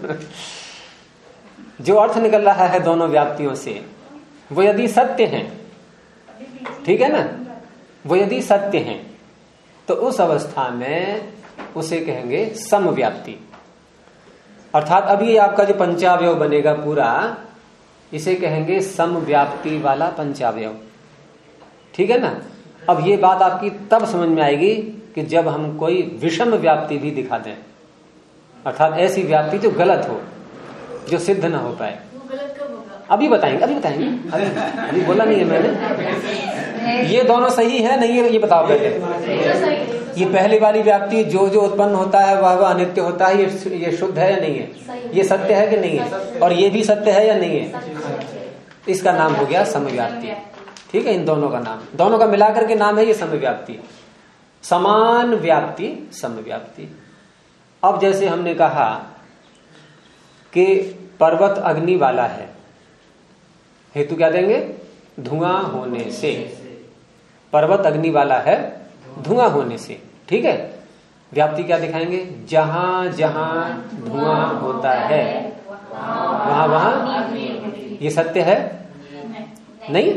जो अर्थ निकल रहा है दोनों व्याप्तियों से, वो यदि सत्य हैं, ठीक है ना, वो यदि सत्य हैं तो उस अवस्था में उसे कहेंगे समव्याप्ति। अर्थात अब ये आपका जो पंचावयव बनेगा पूरा, इसे कहेंगे समव्याप्ति वाला पंचावयव, ठीक है ना। अब ये बात आपकी तब समझ में आएगी कि जब हम कोई विषम व्याप्ति भी दिखा दें, अर्थात ऐसी व्याप्ति जो गलत हो, जो सिद्ध ना हो पाए। वो गलत कब होगा? अभी बताएंगे अभी बोला नहीं है मैंने। ये दोनों सही है नहीं है ये बताओ पहले। ये पहली वाली व्याप्ति जो उत्पन्न होता है वह अनित्य होता है, ये शुद्ध है या नहीं है, ये सत्य है कि नहीं है, और ये भी सत्य है या नहीं है, इसका नाम हो गया समव्याप्ति। ठीक है, इन दोनों का नाम, दोनों का मिलाकर के नाम है ये समव्याप्ति। समान व्याप्ति समव्याप्ति। अब जैसे हमने कहा कि पर्वत अग्नि वाला है, हेतु क्या देंगे? धुआं होने से। पर्वत अग्नि वाला है धुआं होने से, ठीक है। व्याप्ति क्या दिखाएंगे? जहां जहां धुआं होता है वहां वहां, ये सत्य है नहीं?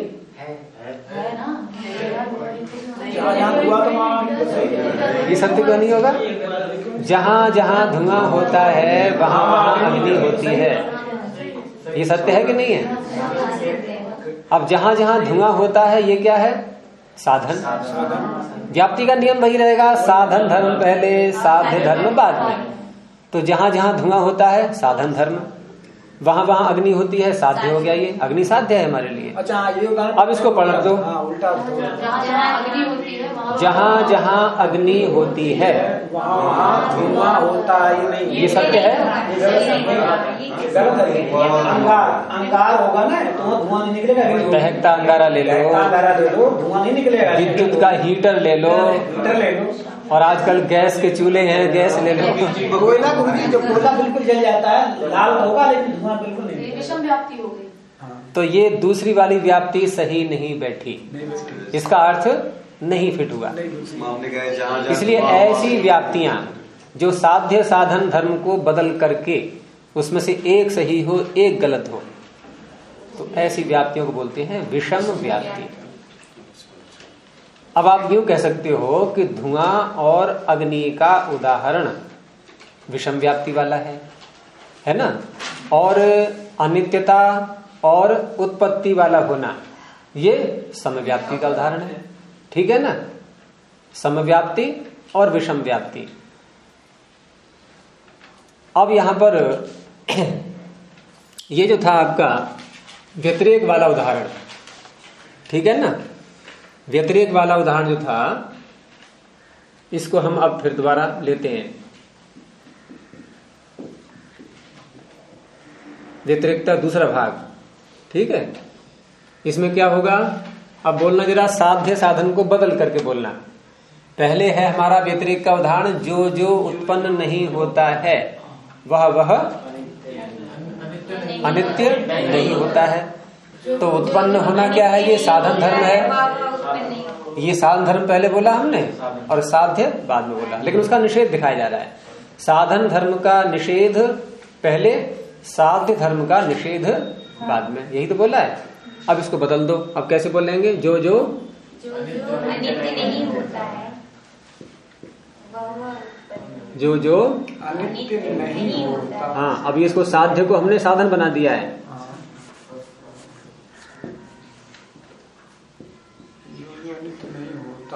ये सत्य क्यों नहीं होगा? जहां जहां धुआं होता है वहां वहां अग्नि होती है, ये सत्य है कि नहीं है? अब जहां जहां धुआं होता है ये क्या है? साधन। व्याप्ति का नियम वही रहेगा, साधन धर्म पहले साध्य धर्म बाद में। तो जहां जहां धुआं होता है साधन धर्म, वहां वहां अग्नि होती है, साध्य हो गया, ये अग्नि साध्य है हमारे लिए। अच्छा, ये अब इसको पलट दो, जहां जहां अग्नि होती है वहां धुआं होता ही नहीं, ये सत्य है। अंगार होगा ना तो धुआं नहीं निकलेगा। दहकता अंगारा ले लो, धुआं नहीं निकलेगा। विद्युत का हीटर ले लो, और आजकल गैस के चूल्हे हैं, गैस ले लो। कोयला जो कोयला बिल्कुल जल जाता है, लाल होगा लेकिन धुआं बिल्कुल नहीं। विषम व्याप्ति हो गई। तो ये दूसरी वाली व्याप्ति सही नहीं बैठी, इसका अर्थ नहीं फिट हुआ। इसलिए ऐसी व्याप्तियां जो साध्य साधन धर्म को बदल करके उसमें से एक सही हो एक गलत हो, तो ऐसी व्याप्तियों को बोलते हैं विषम व्याप्ति। अब आप यूं कह सकते हो कि धुआं और अग्नि का उदाहरण विषम व्याप्ति वाला है ना, और अनित्यता और उत्पत्ति वाला होना ये समव्याप्ति का उदाहरण है, ठीक है ना। समव्याप्ति और विषम व्याप्ति। अब यहां पर ये जो था आपका व्यतिरेक वाला उदाहरण, ठीक है ना, व्यतिरेक वाला उदाहरण जो था, इसको हम अब फिर दोबारा लेते हैं। व्यतिरेकता दूसरा भाग, ठीक है। इसमें क्या होगा? अब बोलना जरा साध्य साधन को बदल करके बोलना। पहले है हमारा व्यतिरेक का उदाहरण, जो जो उत्पन्न नहीं होता है वह अनित्य नहीं होता है। तो उत्पन्न होना क्या है? ये साधन धर्म है। ये साधन धर्म पहले बोला हमने और साध्य बाद में बोला, लेकिन उसका निषेध दिखाया जा रहा है। साधन धर्म का निषेध पहले, साध्य धर्म का निषेध बाद में, यही तो बोला है। अब इसको बदल दो, अब कैसे बोलेंगे? जो जो अनित्य नहीं होता है, जो जो अनित्य नहीं होता। हाँ, अब इसको साध्य को हमने साधन बना दिया है। जो अनित्य नहीं होता,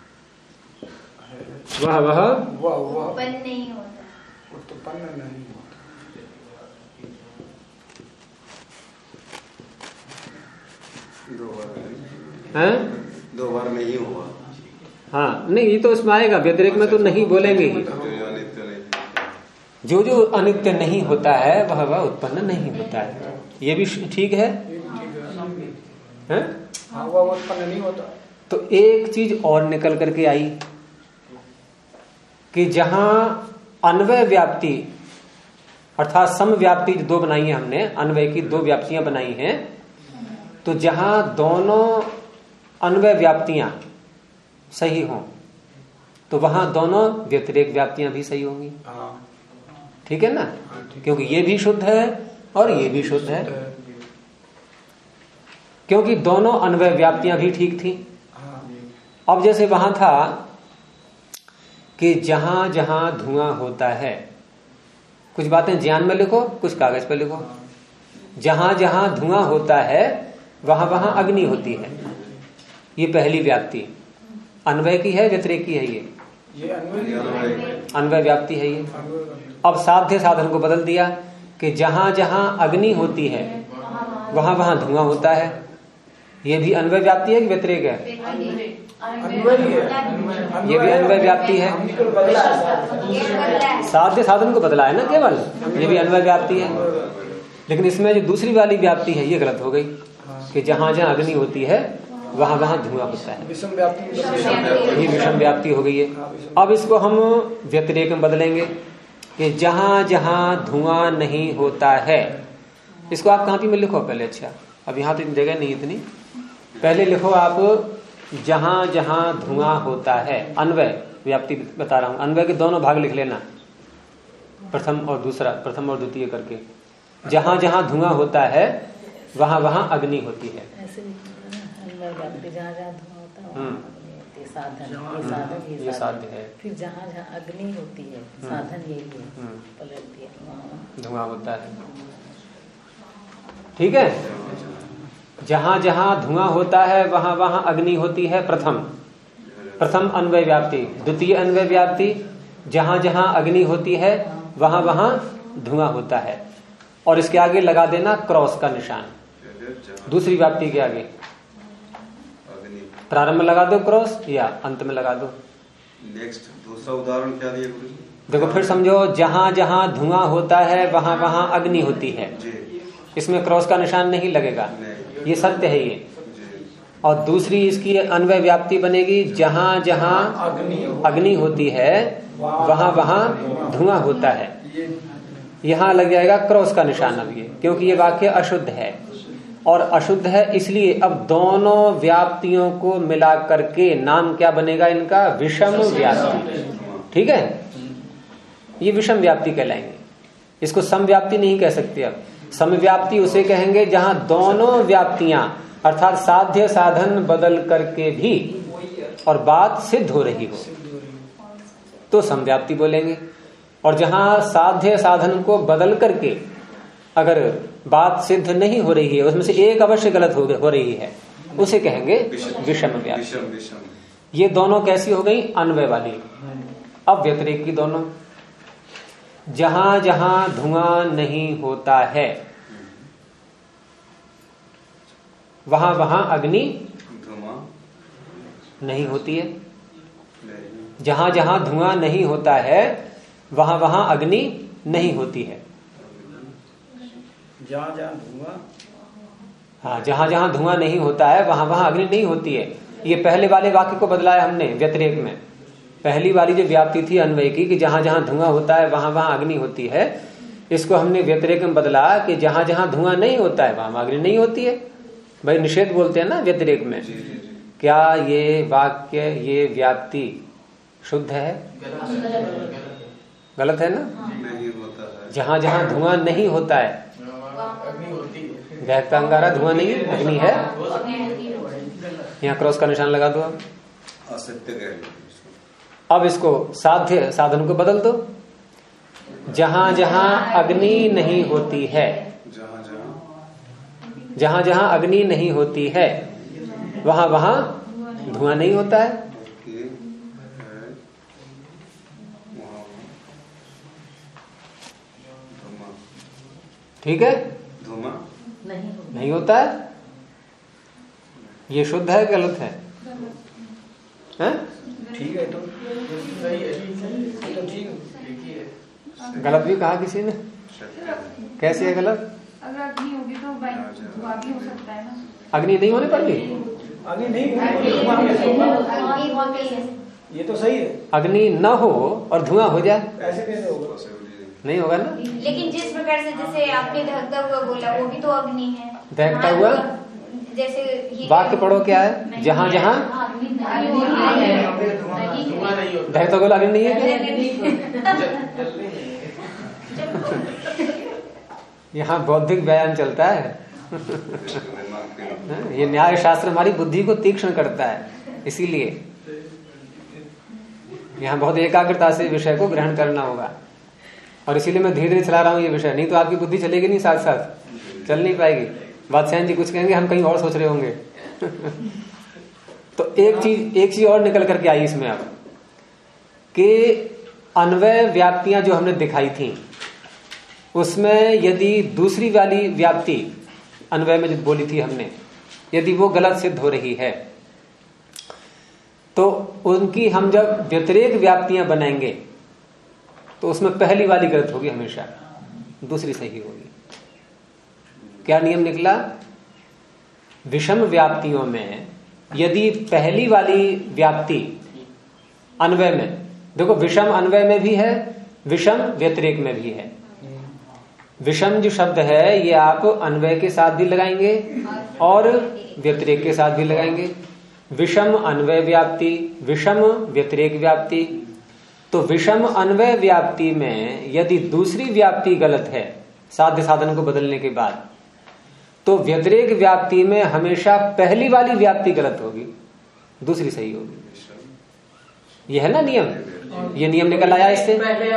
वह उत्पन्न नहीं होता, उत्पन्न नहीं होता। दो बार में ही हुआ। हाँ, नहीं ये तो इसमें आएगा, व्यतिरेक में तो नहीं बोलेंगे ही। जो जो अनित्य नहीं होता है वह उत्पन्न नहीं होता है, ये भी ठीक है, हैं? हाँ, वह उत्पन्न नहीं होता। तो एक चीज और निकल करके आई कि जहां अन्वय व्याप्ति अर्थात समव्याप्ति दो बनाई है हमने, अन्वय की दो व्याप्तियां बनाई हैं, तो जहां दोनों अन्वय व्याप्तियां सही हों तो वहां दोनों व्यतिरेक व्याप्तियां भी सही होंगी। ठीक है ना? क्योंकि ये भी शुद्ध है और ये भी शुद्ध है, क्योंकि दोनों अन्वय व्याप्तियां भी ठीक थी। अब जैसे वहां था कि जहां जहां धुआं होता है, कुछ बातें ज्ञान में लिखो, कुछ कागज पर लिखो। जहां जहां धुआं होता है वहां वहां अग्नि होती है, ये पहली व्याप्ति अन्वय की है, व्यतिरेक की है? ये अन्वय व्याप्ति है ये। अब साध्य साधन को बदल दिया कि जहां जहां अग्नि होती है वहां वहां धुआं होता है, ये भी अन्वय व्याप्ति है कि व्यतिरेक है? ये भी अन्वय व्याप्ति है। साध्य साधन को बदला है ना केवल, ये भी अन्वय व्याप्ति है। लेकिन इसमें जो दूसरी वाली व्याप्ति है ये गलत हो गई कि जहां जहां अग्नि होती है वहां वहां धुआं होता है, ये विषम व्याप्ति हो गई है। अब इसको हम व्यतिरेक में बदलेंगे कि जहां जहां धुआं नहीं होता है, इसको आप कॉपी में लिखो पहले। अच्छा, अब यहाँ तो जगह नहीं इतनी, पहले लिखो आप जहां जहां धुआं होता है, अन्वय व्याप्ति बता रहा हूं, अन्वय के दोनों भाग लिख लेना, प्रथम और दूसरा, प्रथम और द्वितीय करके। जहां जहां धुआं होता है वहां वहां अग्नि होती है। जहाँ जहाँ धुआं होता है साधन, ये साध्य है। फिर जहाँ जहाँ अग्नि होती है साधन यही है, पलट दिया, धुआं होता है। ठीक है, जहां जहां धुआं होता है वहां वहां अग्नि होती है, प्रथम अन्वय व्याप्ति। द्वितीय अन्वय व्याप्ति, जहां जहां अग्नि होती है वहां वहां धुआं होता है, और इसके आगे लगा देना क्रॉस का निशान। दूसरी व्याप्ति के आगे प्रारंभ में लगा दो क्रॉस या अंत में लगा दो। नेक्स्ट दूसरा उदाहरण क्या दिया गुरु जी? देखो फिर समझो, जहां जहां धुआं होता है वहां वहां अग्नि होती है, इसमें क्रॉस का निशान नहीं लगेगा, ये सत्य है ये। और दूसरी इसकी अन्वय व्याप्ति बनेगी, जहां जहां अग्नि होती है वहां वहां धुआं होता है, यहां लग जाएगा क्रॉस का निशान अब ये, क्योंकि ये वाक्य अशुद्ध है। और अशुद्ध है इसलिए अब दोनों व्याप्तियों को मिला करके नाम क्या बनेगा इनका? विषम व्याप्ति। ठीक है, ये विषम व्याप्ति कहलाएंगे, इसको समव्याप्ति नहीं कह सकते। अब समव्याप्ति उसे कहेंगे जहां दोनों व्याप्तियां अर्थात साध्य साधन बदल करके भी और बात सिद्ध हो रही हो तो समव्याप्ति बोलेंगे। और जहां साध्य साधन को बदल करके अगर बात सिद्ध नहीं हो रही है, उसमें से एक अवश्य गलत हो रही है, उसे कहेंगे विषम व्याप्ति। ये दोनों कैसी हो गई? अन्वय वाली। अब व्यतिरेक की दोनों, जहां जहां धुआं नहीं होता है वहां वहां अग्नि नहीं होती है, जहां जहां धुआं नहीं होता है वहां वहां अग्नि नहीं होती है। जहां जहां धुआं, हाँ, जहां जहां धुआं नहीं होता है वहां वहां अग्नि नहीं होती है। ये पहले वाले वाक्य को बदलाया हमने व्यतिरेक में। पहली वाली जो व्याप्ति थी अन्वय की कि जहां जहां धुआं होता है वहां वहां अग्नि होती है, इसको हमने व्यतिरेक में बदला कि जहां जहां धुआं नहीं होता है वहां अग्नि नहीं होती है। भाई निषेध बोलते हैं ना व्यतिरेक में। क्या ये वाक्य, ये व्याप्ति शुद्ध है? गलत है ना? नहीं होता है। जहां जहां धुआं नहीं होता है, दहकता अंगारा धुआं नहीं है, अग्नि है। यहाँ क्रॉस का निशान लगा दो। असत्य कह लो। अब इसको साध्य साधन को बदल दो। जहां जहां अग्नि नहीं होती है, जहां जहां अग्नि नहीं होती है वहां वहां धुआं नहीं होता है। ठीक है, धुआं नहीं होता है। ये शुद्ध है गलत है? हैं? ठीक है, तो ठीक है। गलत भी कहा किसी ने। कैसे है गलत? अगर अग्नि होगी तो धुआं भी हो सकता है ना। अग्नि नहीं होने पर भी अग्नि नहीं, ये तो सही है। अग्नि न हो और धुआं हो जाए, ऐसे कैसे होगा? नहीं होगा ना। लेकिन जिस प्रकार से जैसे आपने दहकता हुआ बोला, वो भी तो अग्नि है। दहकता हुआ जैसे वाक्य पढ़ो क्या है? जहां जहां दहकता हुआ अग्नि नहीं है क्या? यहाँ बौद्धिक व्यायाम चलता है। ये न्याय शास्त्र हमारी बुद्धि को तीक्ष्ण करता है, इसीलिए यहाँ बहुत एकाग्रता से विषय को ग्रहण करना होगा। और इसीलिए मैं धीरे धीरे चला रहा हूँ ये विषय, नहीं तो आपकी बुद्धि चलेगी नहीं, साथ साथ चल नहीं पाएगी। वात्स्यायन जी कुछ कहेंगे, हम कहीं और सोच रहे होंगे। तो एक चीज और निकल करके आई इसमें अब, कि अन्वय व्याप्तियां जो हमने दिखाई थी उसमें यदि दूसरी वाली व्याप्ति अन्वय में जो बोली थी हमने, यदि वो गलत सिद्ध हो रही है तो उनकी हम जब व्यतिरेक व्याप्तियां बनाएंगे तो उसमें पहली वाली गलत होगी हमेशा, दूसरी सही होगी। क्या नियम निकला? विषम व्याप्तियों में यदि पहली वाली व्याप्ति अन्वय में, देखो विषम अन्वय में भी है, विषम व्यतिरेक में भी है। विषम जो शब्द है ये आप अन्वय के साथ भी लगाएंगे और व्यतिरेक के साथ भी लगाएंगे। विषम अन्वय व्याप्ति, विषम व्यतिरेक व्याप्ति। तो विषम अन्वय व्याप्ति में यदि दूसरी व्याप्ति गलत है साध्य साधन को बदलने के बाद, तो व्यतिरेक व्याप्ति में हमेशा पहली वाली व्याप्ति गलत होगी, दूसरी सही होगी। यह है ना नियम, ये नियम निकल आया इससे।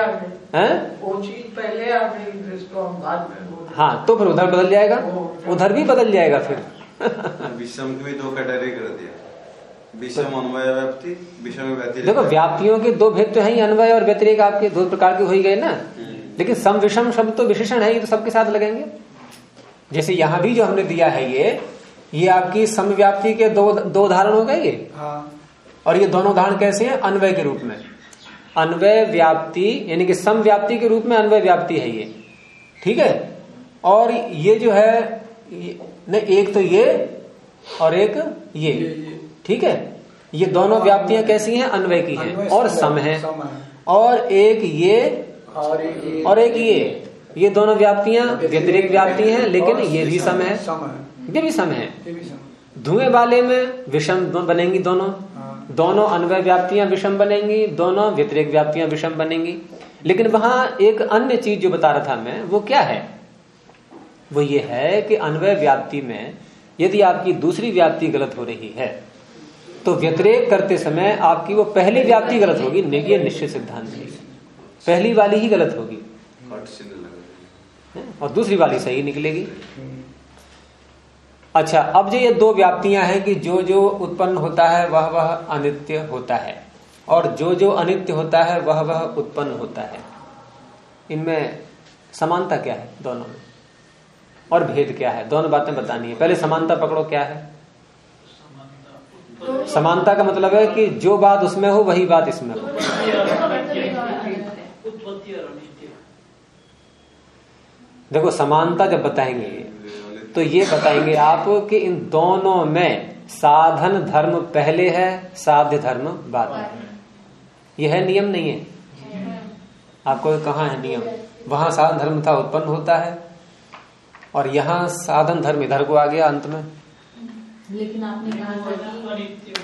वो चीज पहले आ गई, जिसको हम बाद में हाँ, तो फिर उधर बदल जाएगा, उधर भी बदल जाएगा फिर। विषम की भी दो कैटेगरी कर दिया, विषम अन्वय व्याप्ति, विषम व्यतिरेक। देखो व्याप्तियों के दो भेद तो है ही, अन्वय और व्यतिरेक आपके दो प्रकार के हो ही गए ना। लेकिन सम विषम शब्द तो विशेषण है, ये तो सबके साथ लगेंगे। जैसे यहां भी जो हमने दिया है ये आपकी सम व्याप्ति के दो उदाहरण हो गए ये। और ये दोनों उदाहरण कैसे हैं? अन्वय के रूप में। अन्वय व्याप्ति यानी कि सम व्याप्ति के रूप में अन्वय व्याप्ति है ये, ठीक है। और ये जो है नहीं, एक तो ये और एक ये, ठीक है। ये दोनों व्याप्तियां कैसी हैं? अन्वय की हैं और सम है। और एक ये और एक ये दोनों व्याप्तियां व्यतिरेक व्याप्ति हैं, लेकिन ये भी सम है, ये भी सम है। धुएं वाले में विषम बनेंगी, दोनों अन्वय व्याप्तियां विषम बनेंगी, दोनों व्यतिरेक व्याप्तियां विषम बनेंगी। लेकिन वहां एक अन्य चीज जो बता रहा था मैं, वो क्या है? वो ये है कि अन्वय व्याप्ति में यदि आपकी दूसरी व्याप्ति गलत हो रही है तो व्यतिरेक करते समय आपकी वो पहली व्याप्ति गलत होगी, ये निश्चित सिद्धांत है। पहली वाली ही गलत होगी और दूसरी वाली सही निकलेगी। अच्छा, अब जो ये दो व्याप्तियां हैं कि जो जो उत्पन्न होता है वह अनित्य होता है और जो जो अनित्य होता है वह उत्पन्न होता है। इनमें समानता क्या है दोनों में और भेद क्या है? दोनों बातें बतानी है। पहले समानता पकड़ो, क्या है समानता? का मतलब है कि जो बात उसमें हो वही बात इसमें हो। देखो समानता जब बताएंगे तो ये बताएंगे आप कि इन दोनों में साधन धर्म पहले है, साध्य धर्म बाद में। यह है नियम नहीं है? आपको कहाँ है नियम? वहां साधन धर्म था उत्पन्न होता है और यहाँ साधन धर्म इधर को आ गया अंत में। लेकिन आपने कहा था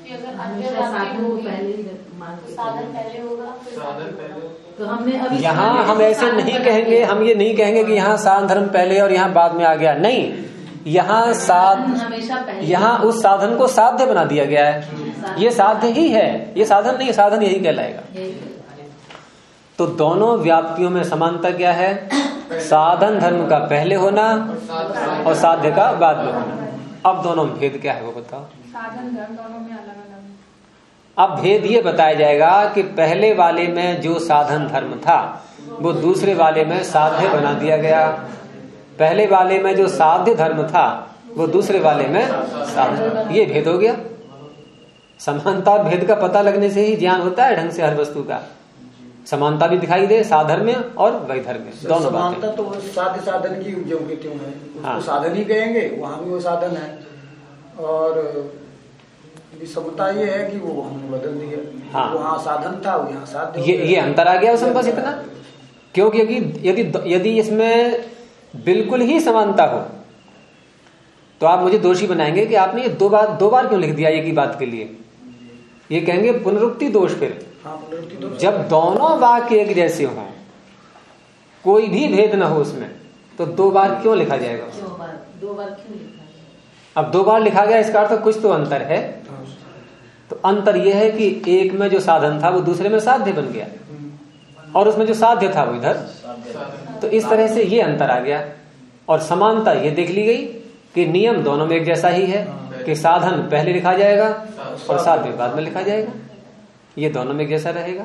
कि अगर अन्य व्याप्ति होगी साधन पहले होगा तो हमने अभी यहाँ हम ऐसे नहीं कहेंगे, हम ये नहीं कहेंगे कि यहाँ साधन धर्म पहले और यहाँ बाद में आ गया, नहीं, यहाँ यहाँ उस साधन को साध्य बना दिया गया है। ये साध्य ही है, ये साधन नहीं, साधन यही कहलाएगा। तो दोनों व्याप्तियों में समानता क्या है? साधन धर्म का पहले होना और साध्य का बाद में होना। अब दोनों में भेद क्या है वो बताओ। साधन धर्म दोनों में अलग अलग। अब भेद ये बताया जाएगा कि पहले वाले में जो साधन धर्म था वो दूसरे वाले में साध्य बना दिया गया, पहले वाले में जो साध्य धर्म था वो दूसरे वाले में साधन। ये भेद हो गया। समानता और भेद का पता लगने से ही ज्ञान होता है ढंग से हर वस्तु का। समानता भी दिखाई दे साधन में और वैधर्म में, दोनों बातें। समानता तो साध्य साधन की उपयोगिता है, उसको हाँ। साधन ही कहेंगे, वहां भी वो साधन है। और समता ये है कि वो हमने बदल दिया। हाँ। वहाँ साधन था, यहाँ साध्य। ये अंतर आ गया उसमें बस इतना। क्योंकि यदि इसमें बिल्कुल ही समानता हो तो आप मुझे दोषी बनाएंगे कि आपने ये दो बार क्यों लिख दिया एक ही बात के लिए। ये कहेंगे पुनरुक्ति दोष। फिर हाँ, पुनरुक्ति दोष। जब दोनों वाक्य एक जैसे हों, कोई भी भेद न हो उसमें, तो दो बार क्यों लिखा जाएगा? दो बार क्यों लिखा? अब दो बार लिखा गया इसका अर्थ कुछ तो अंतर है। तो अंतर यह है कि एक में जो साधन था वो दूसरे में साध्य बन गया और उसमें जो साध्य था वो इधर। तो इस तरह से ये अंतर आ गया। और समानता ये देख ली गई कि नियम दोनों में एक जैसा ही है कि साधन पहले लिखा जाएगा और साध्य बाद में लिखा जाएगा, ये दोनों में एक जैसा रहेगा।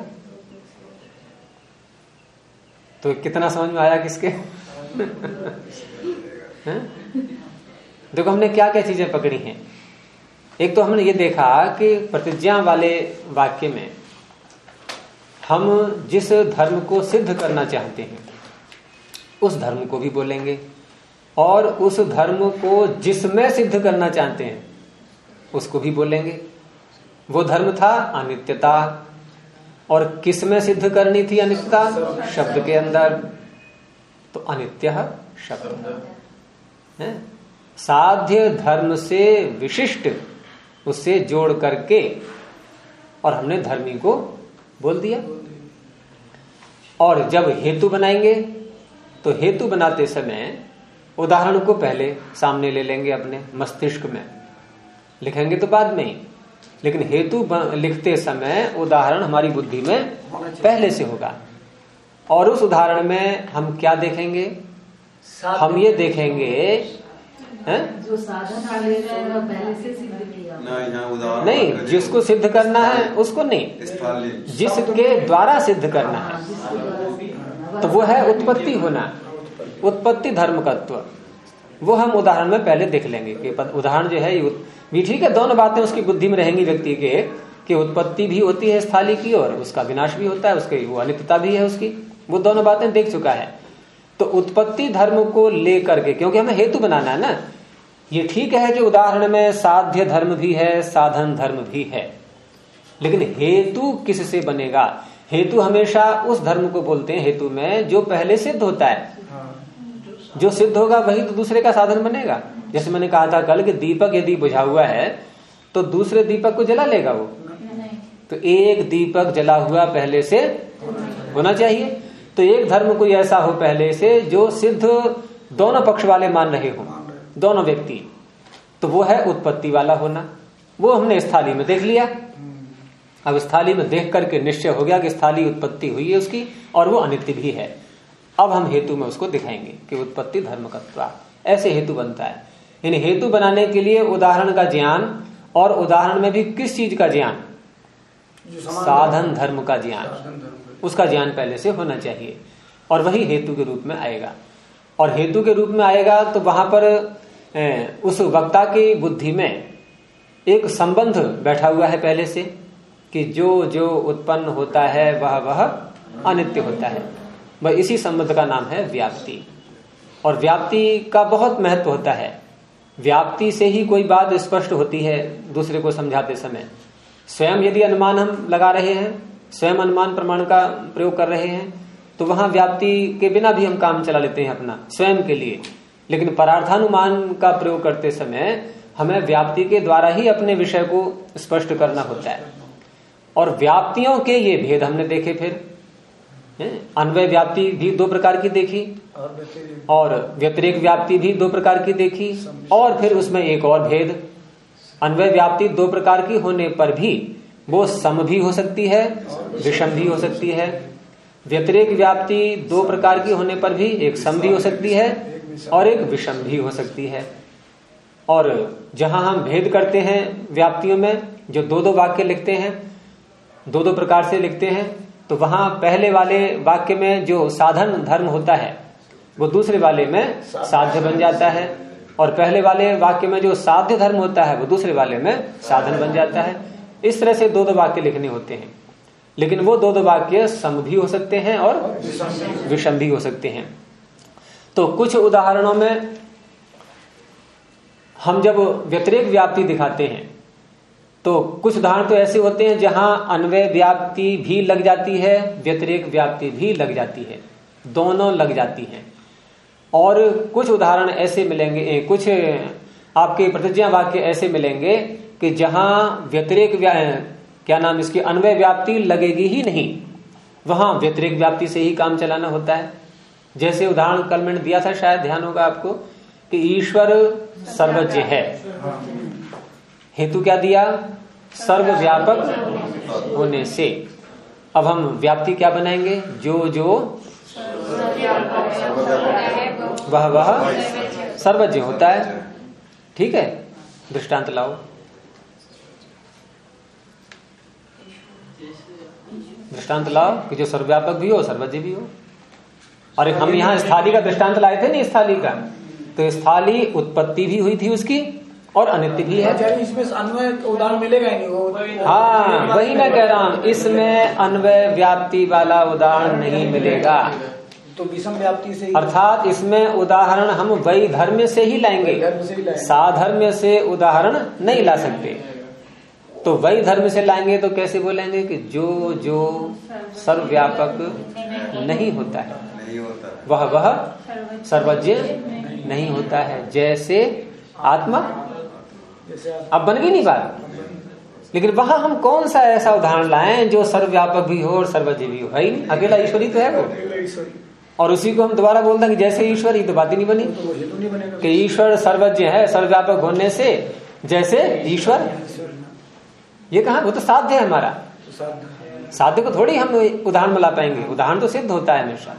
तो कितना समझ में आया किसके? देखो हमने क्या क्या चीजें पकड़ी हैं। एक तो हमने ये देखा कि प्रतिज्ञा वाले वाक्य में हम जिस धर्म को सिद्ध करना चाहते हैं उस धर्म को भी बोलेंगे, और उस धर्म को जिसमें सिद्ध करना चाहते हैं उसको भी बोलेंगे। वो धर्म था अनित्यता, और किसमें सिद्ध करनी थी अनित्यता? शब्द के अंदर। तो अनित्य शब्द है, साध्य धर्म से विशिष्ट उससे जोड़ करके और हमने धर्मी को बोल दिया। और जब हेतु बनाएंगे तो हेतु बनाते समय उदाहरण को पहले सामने ले लेंगे, अपने मस्तिष्क में लिखेंगे तो बाद में ही, लेकिन हेतु लिखते समय उदाहरण हमारी बुद्धि में पहले से होगा। और उस उदाहरण में हम क्या देखेंगे? हम ये देखेंगे जो साधन पहले से सिद्ध किया नहीं, जिसको सिद्ध करना है उसको नहीं, जिसके द्वारा सिद्ध करना है। तो वो है उत्पत्ति होना, उत्पत्ति धर्मकत्व। वो हम उदाहरण में पहले देख लेंगे कि उदाहरण जो है ये ठीक है, दोनों बातें उसकी बुद्धि में रहेंगी व्यक्ति के कि उत्पत्ति भी होती है स्थाली की और उसका विनाश भी होता है, उसकी वो अनित्यता भी है उसकी, वो दोनों बातें देख चुका है। तो उत्पत्ति धर्म को लेकर के, क्योंकि हमें हेतु बनाना है ना, ये ठीक है कि उदाहरण में साध्य धर्म भी है साधन धर्म भी है, लेकिन हेतु किससे बनेगा? हेतु हमेशा उस धर्म को बोलते हैं हेतु में जो पहले सिद्ध होता है। जो सिद्ध होगा वही तो दूसरे का साधन बनेगा। जैसे मैंने कहा था कल कि दीपक यदि बुझा हुआ है तो दूसरे दीपक को जला लेगा वो? तो एक दीपक जला हुआ पहले से होना चाहिए। तो एक धर्म कोई ऐसा हो पहले से जो सिद्ध दोनों पक्ष वाले मान रहे हो, दोनों व्यक्ति, तो वो है उत्पत्ति वाला होना। वो हमने स्थाली में देख लिया। अब स्थाली में देख करके निश्चय हो गया कि स्थाली उत्पत्ति हुई है उसकी और वो अनित्य भी है। अब हम हेतु में उसको दिखाएंगे कि उत्पत्ति धर्मकत्वा, ऐसे हेतु बनता है। इन हेतु बनाने के लिए उदाहरण का ज्ञान, और उदाहरण में भी किस चीज का ज्ञान? साधन धर्म का ज्ञान, उसका ज्ञान पहले से होना चाहिए, और वही हेतु के रूप में आएगा। और हेतु के रूप में आएगा तो वहां पर उस वक्ता की बुद्धि में एक संबंध बैठा हुआ है पहले से कि जो जो उत्पन्न होता है वह अनित्य होता है। वह इसी संबंध का नाम है व्याप्ति। और व्याप्ति का बहुत महत्व होता है। व्याप्ति से ही कोई बात स्पष्ट होती है दूसरे को समझाते समय। स्वयं यदि अनुमान हम लगा रहे हैं, स्वयं अनुमान प्रमाण का प्रयोग कर रहे हैं, तो वहां व्याप्ति के बिना भी हम काम चला लेते हैं अपना स्वयं के लिए। लेकिन परार्थानुमान का प्रयोग करते समय हमें व्याप्ति के द्वारा ही अपने विषय को स्पष्ट करना होता है। और व्याप्तियों के ये भेद हमने देखे। फिर अन्वय व्याप्ति भी 2 प्रकार की देखी और व्यतिरेक व्याप्ति भी 2 प्रकार की देखी। और फिर उसमें एक और भेद, अन्वय व्याप्ति 2 प्रकार की होने पर भी वो सम भी हो सकती है, विषम भी हो सकती है। व्यतिरेक व्याप्ति 2 प्रकार की होने पर भी एक सम भी हो सकती है और एक विषम भी हो सकती है। और जहां हम भेद करते हैं व्याप्तियों में, जो 2-2 वाक्य लिखते हैं, 2-2 प्रकार से लिखते हैं, तो वहां पहले वाले वाक्य में जो साधन धर्म होता है वो दूसरे वाले में साध्य बन जाता है, और पहले वाले वाक्य में जो साध्य धर्म होता है वो दूसरे वाले में साधन बन जाता है। इस तरह से 2-2 वाक्य लिखने होते हैं। लेकिन वो 2-2 वाक्य सम भी हो सकते हैं और विषम भी हो सकते हैं। तो कुछ उदाहरणों में हम जब व्यतिरेक व्याप्ति दिखाते हैं तो कुछ उदाहरण तो ऐसे होते हैं जहां अन्वय व्याप्ति भी लग जाती है, व्यतिरेक व्याप्ति भी लग जाती है, दोनों लग जाती हैं। और कुछ उदाहरण ऐसे मिलेंगे, कुछ आपके प्रतिज्ञा वाक्य ऐसे मिलेंगे कि जहां व्यतिरेक क्या नाम इसकी अन्वय व्याप्ति लगेगी ही नहीं, वहां व्यतिरेक व्याप्ति से ही काम चलाना होता है। जैसे उदाहरण कल मैंने दिया था, शायद ध्यान होगा आपको, कि ईश्वर सर्वज्ञ है। हेतु क्या दिया? सर्वव्यापक होने से। अब हम व्याप्ति क्या बनाएंगे? जो जो वह वह सर्वज्ञ होता है। ठीक है, दृष्टांत लाओ। दृष्टांत लाओ कि जो सर्वव्यापक भी हो, सर्वज्ञ भी हो। और हम यहाँ स्थाली का दृष्टांत लाए थे नहीं, स्थाली का, तो स्थाली उत्पत्ति भी हुई थी उसकी और अनित्य भी है। इसमें अन्वय उदाहरण मिलेगा ही नहीं वो। हाँ, वही मैं कह रहा हूँ, इसमें अन्वय व्याप्ति वाला उदाहरण नहीं मिलेगा। तो विषम व्याप्ति से, अर्थात इसमें उदाहरण हम वही धर्म से ही लाएंगे, साधर्म्य से उदाहरण नहीं ला सकते। तो वही धर्म से लाएंगे तो कैसे बोलेंगे कि जो जो सर्वव्यापक नहीं होता है, वह वह सर्वज्ञ नहीं होता है। जैसे आत्मा, अब बन गई नहीं बात। लेकिन वहां हम कौन सा ऐसा उदाहरण लाएं जो सर्वव्यापक भी हो और सर्वज्ञ भी हो? है ही नहीं, अकेला ईश्वरी तो है वो। और उसी को हम दोबारा बोल दें कि जैसे ईश्वर, ही तो बात ही नहीं बनी कि ईश्वर सर्वज्ञ है सर्वव्यापक होने से जैसे ईश्वर। ये कहा, वो तो साध्य है हमारा। साध्य को थोड़ी हम उदाहरण में ला पाएंगे, उदाहरण तो सिद्ध होता है हमेशा।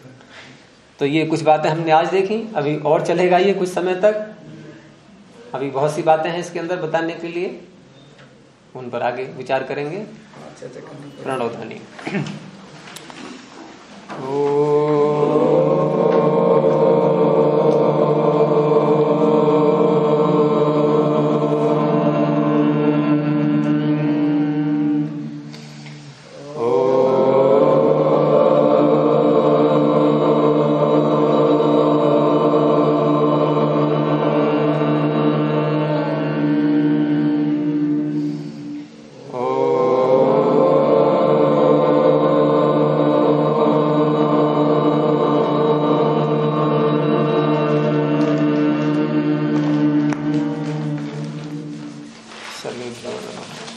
तो ये कुछ बातें हमने आज देखी, अभी और चलेगा ये कुछ समय तक। अभी बहुत सी बातें हैं इसके अंदर बताने के लिए, उन पर आगे विचार करेंगे। प्रणव ध्वनि। सर्वे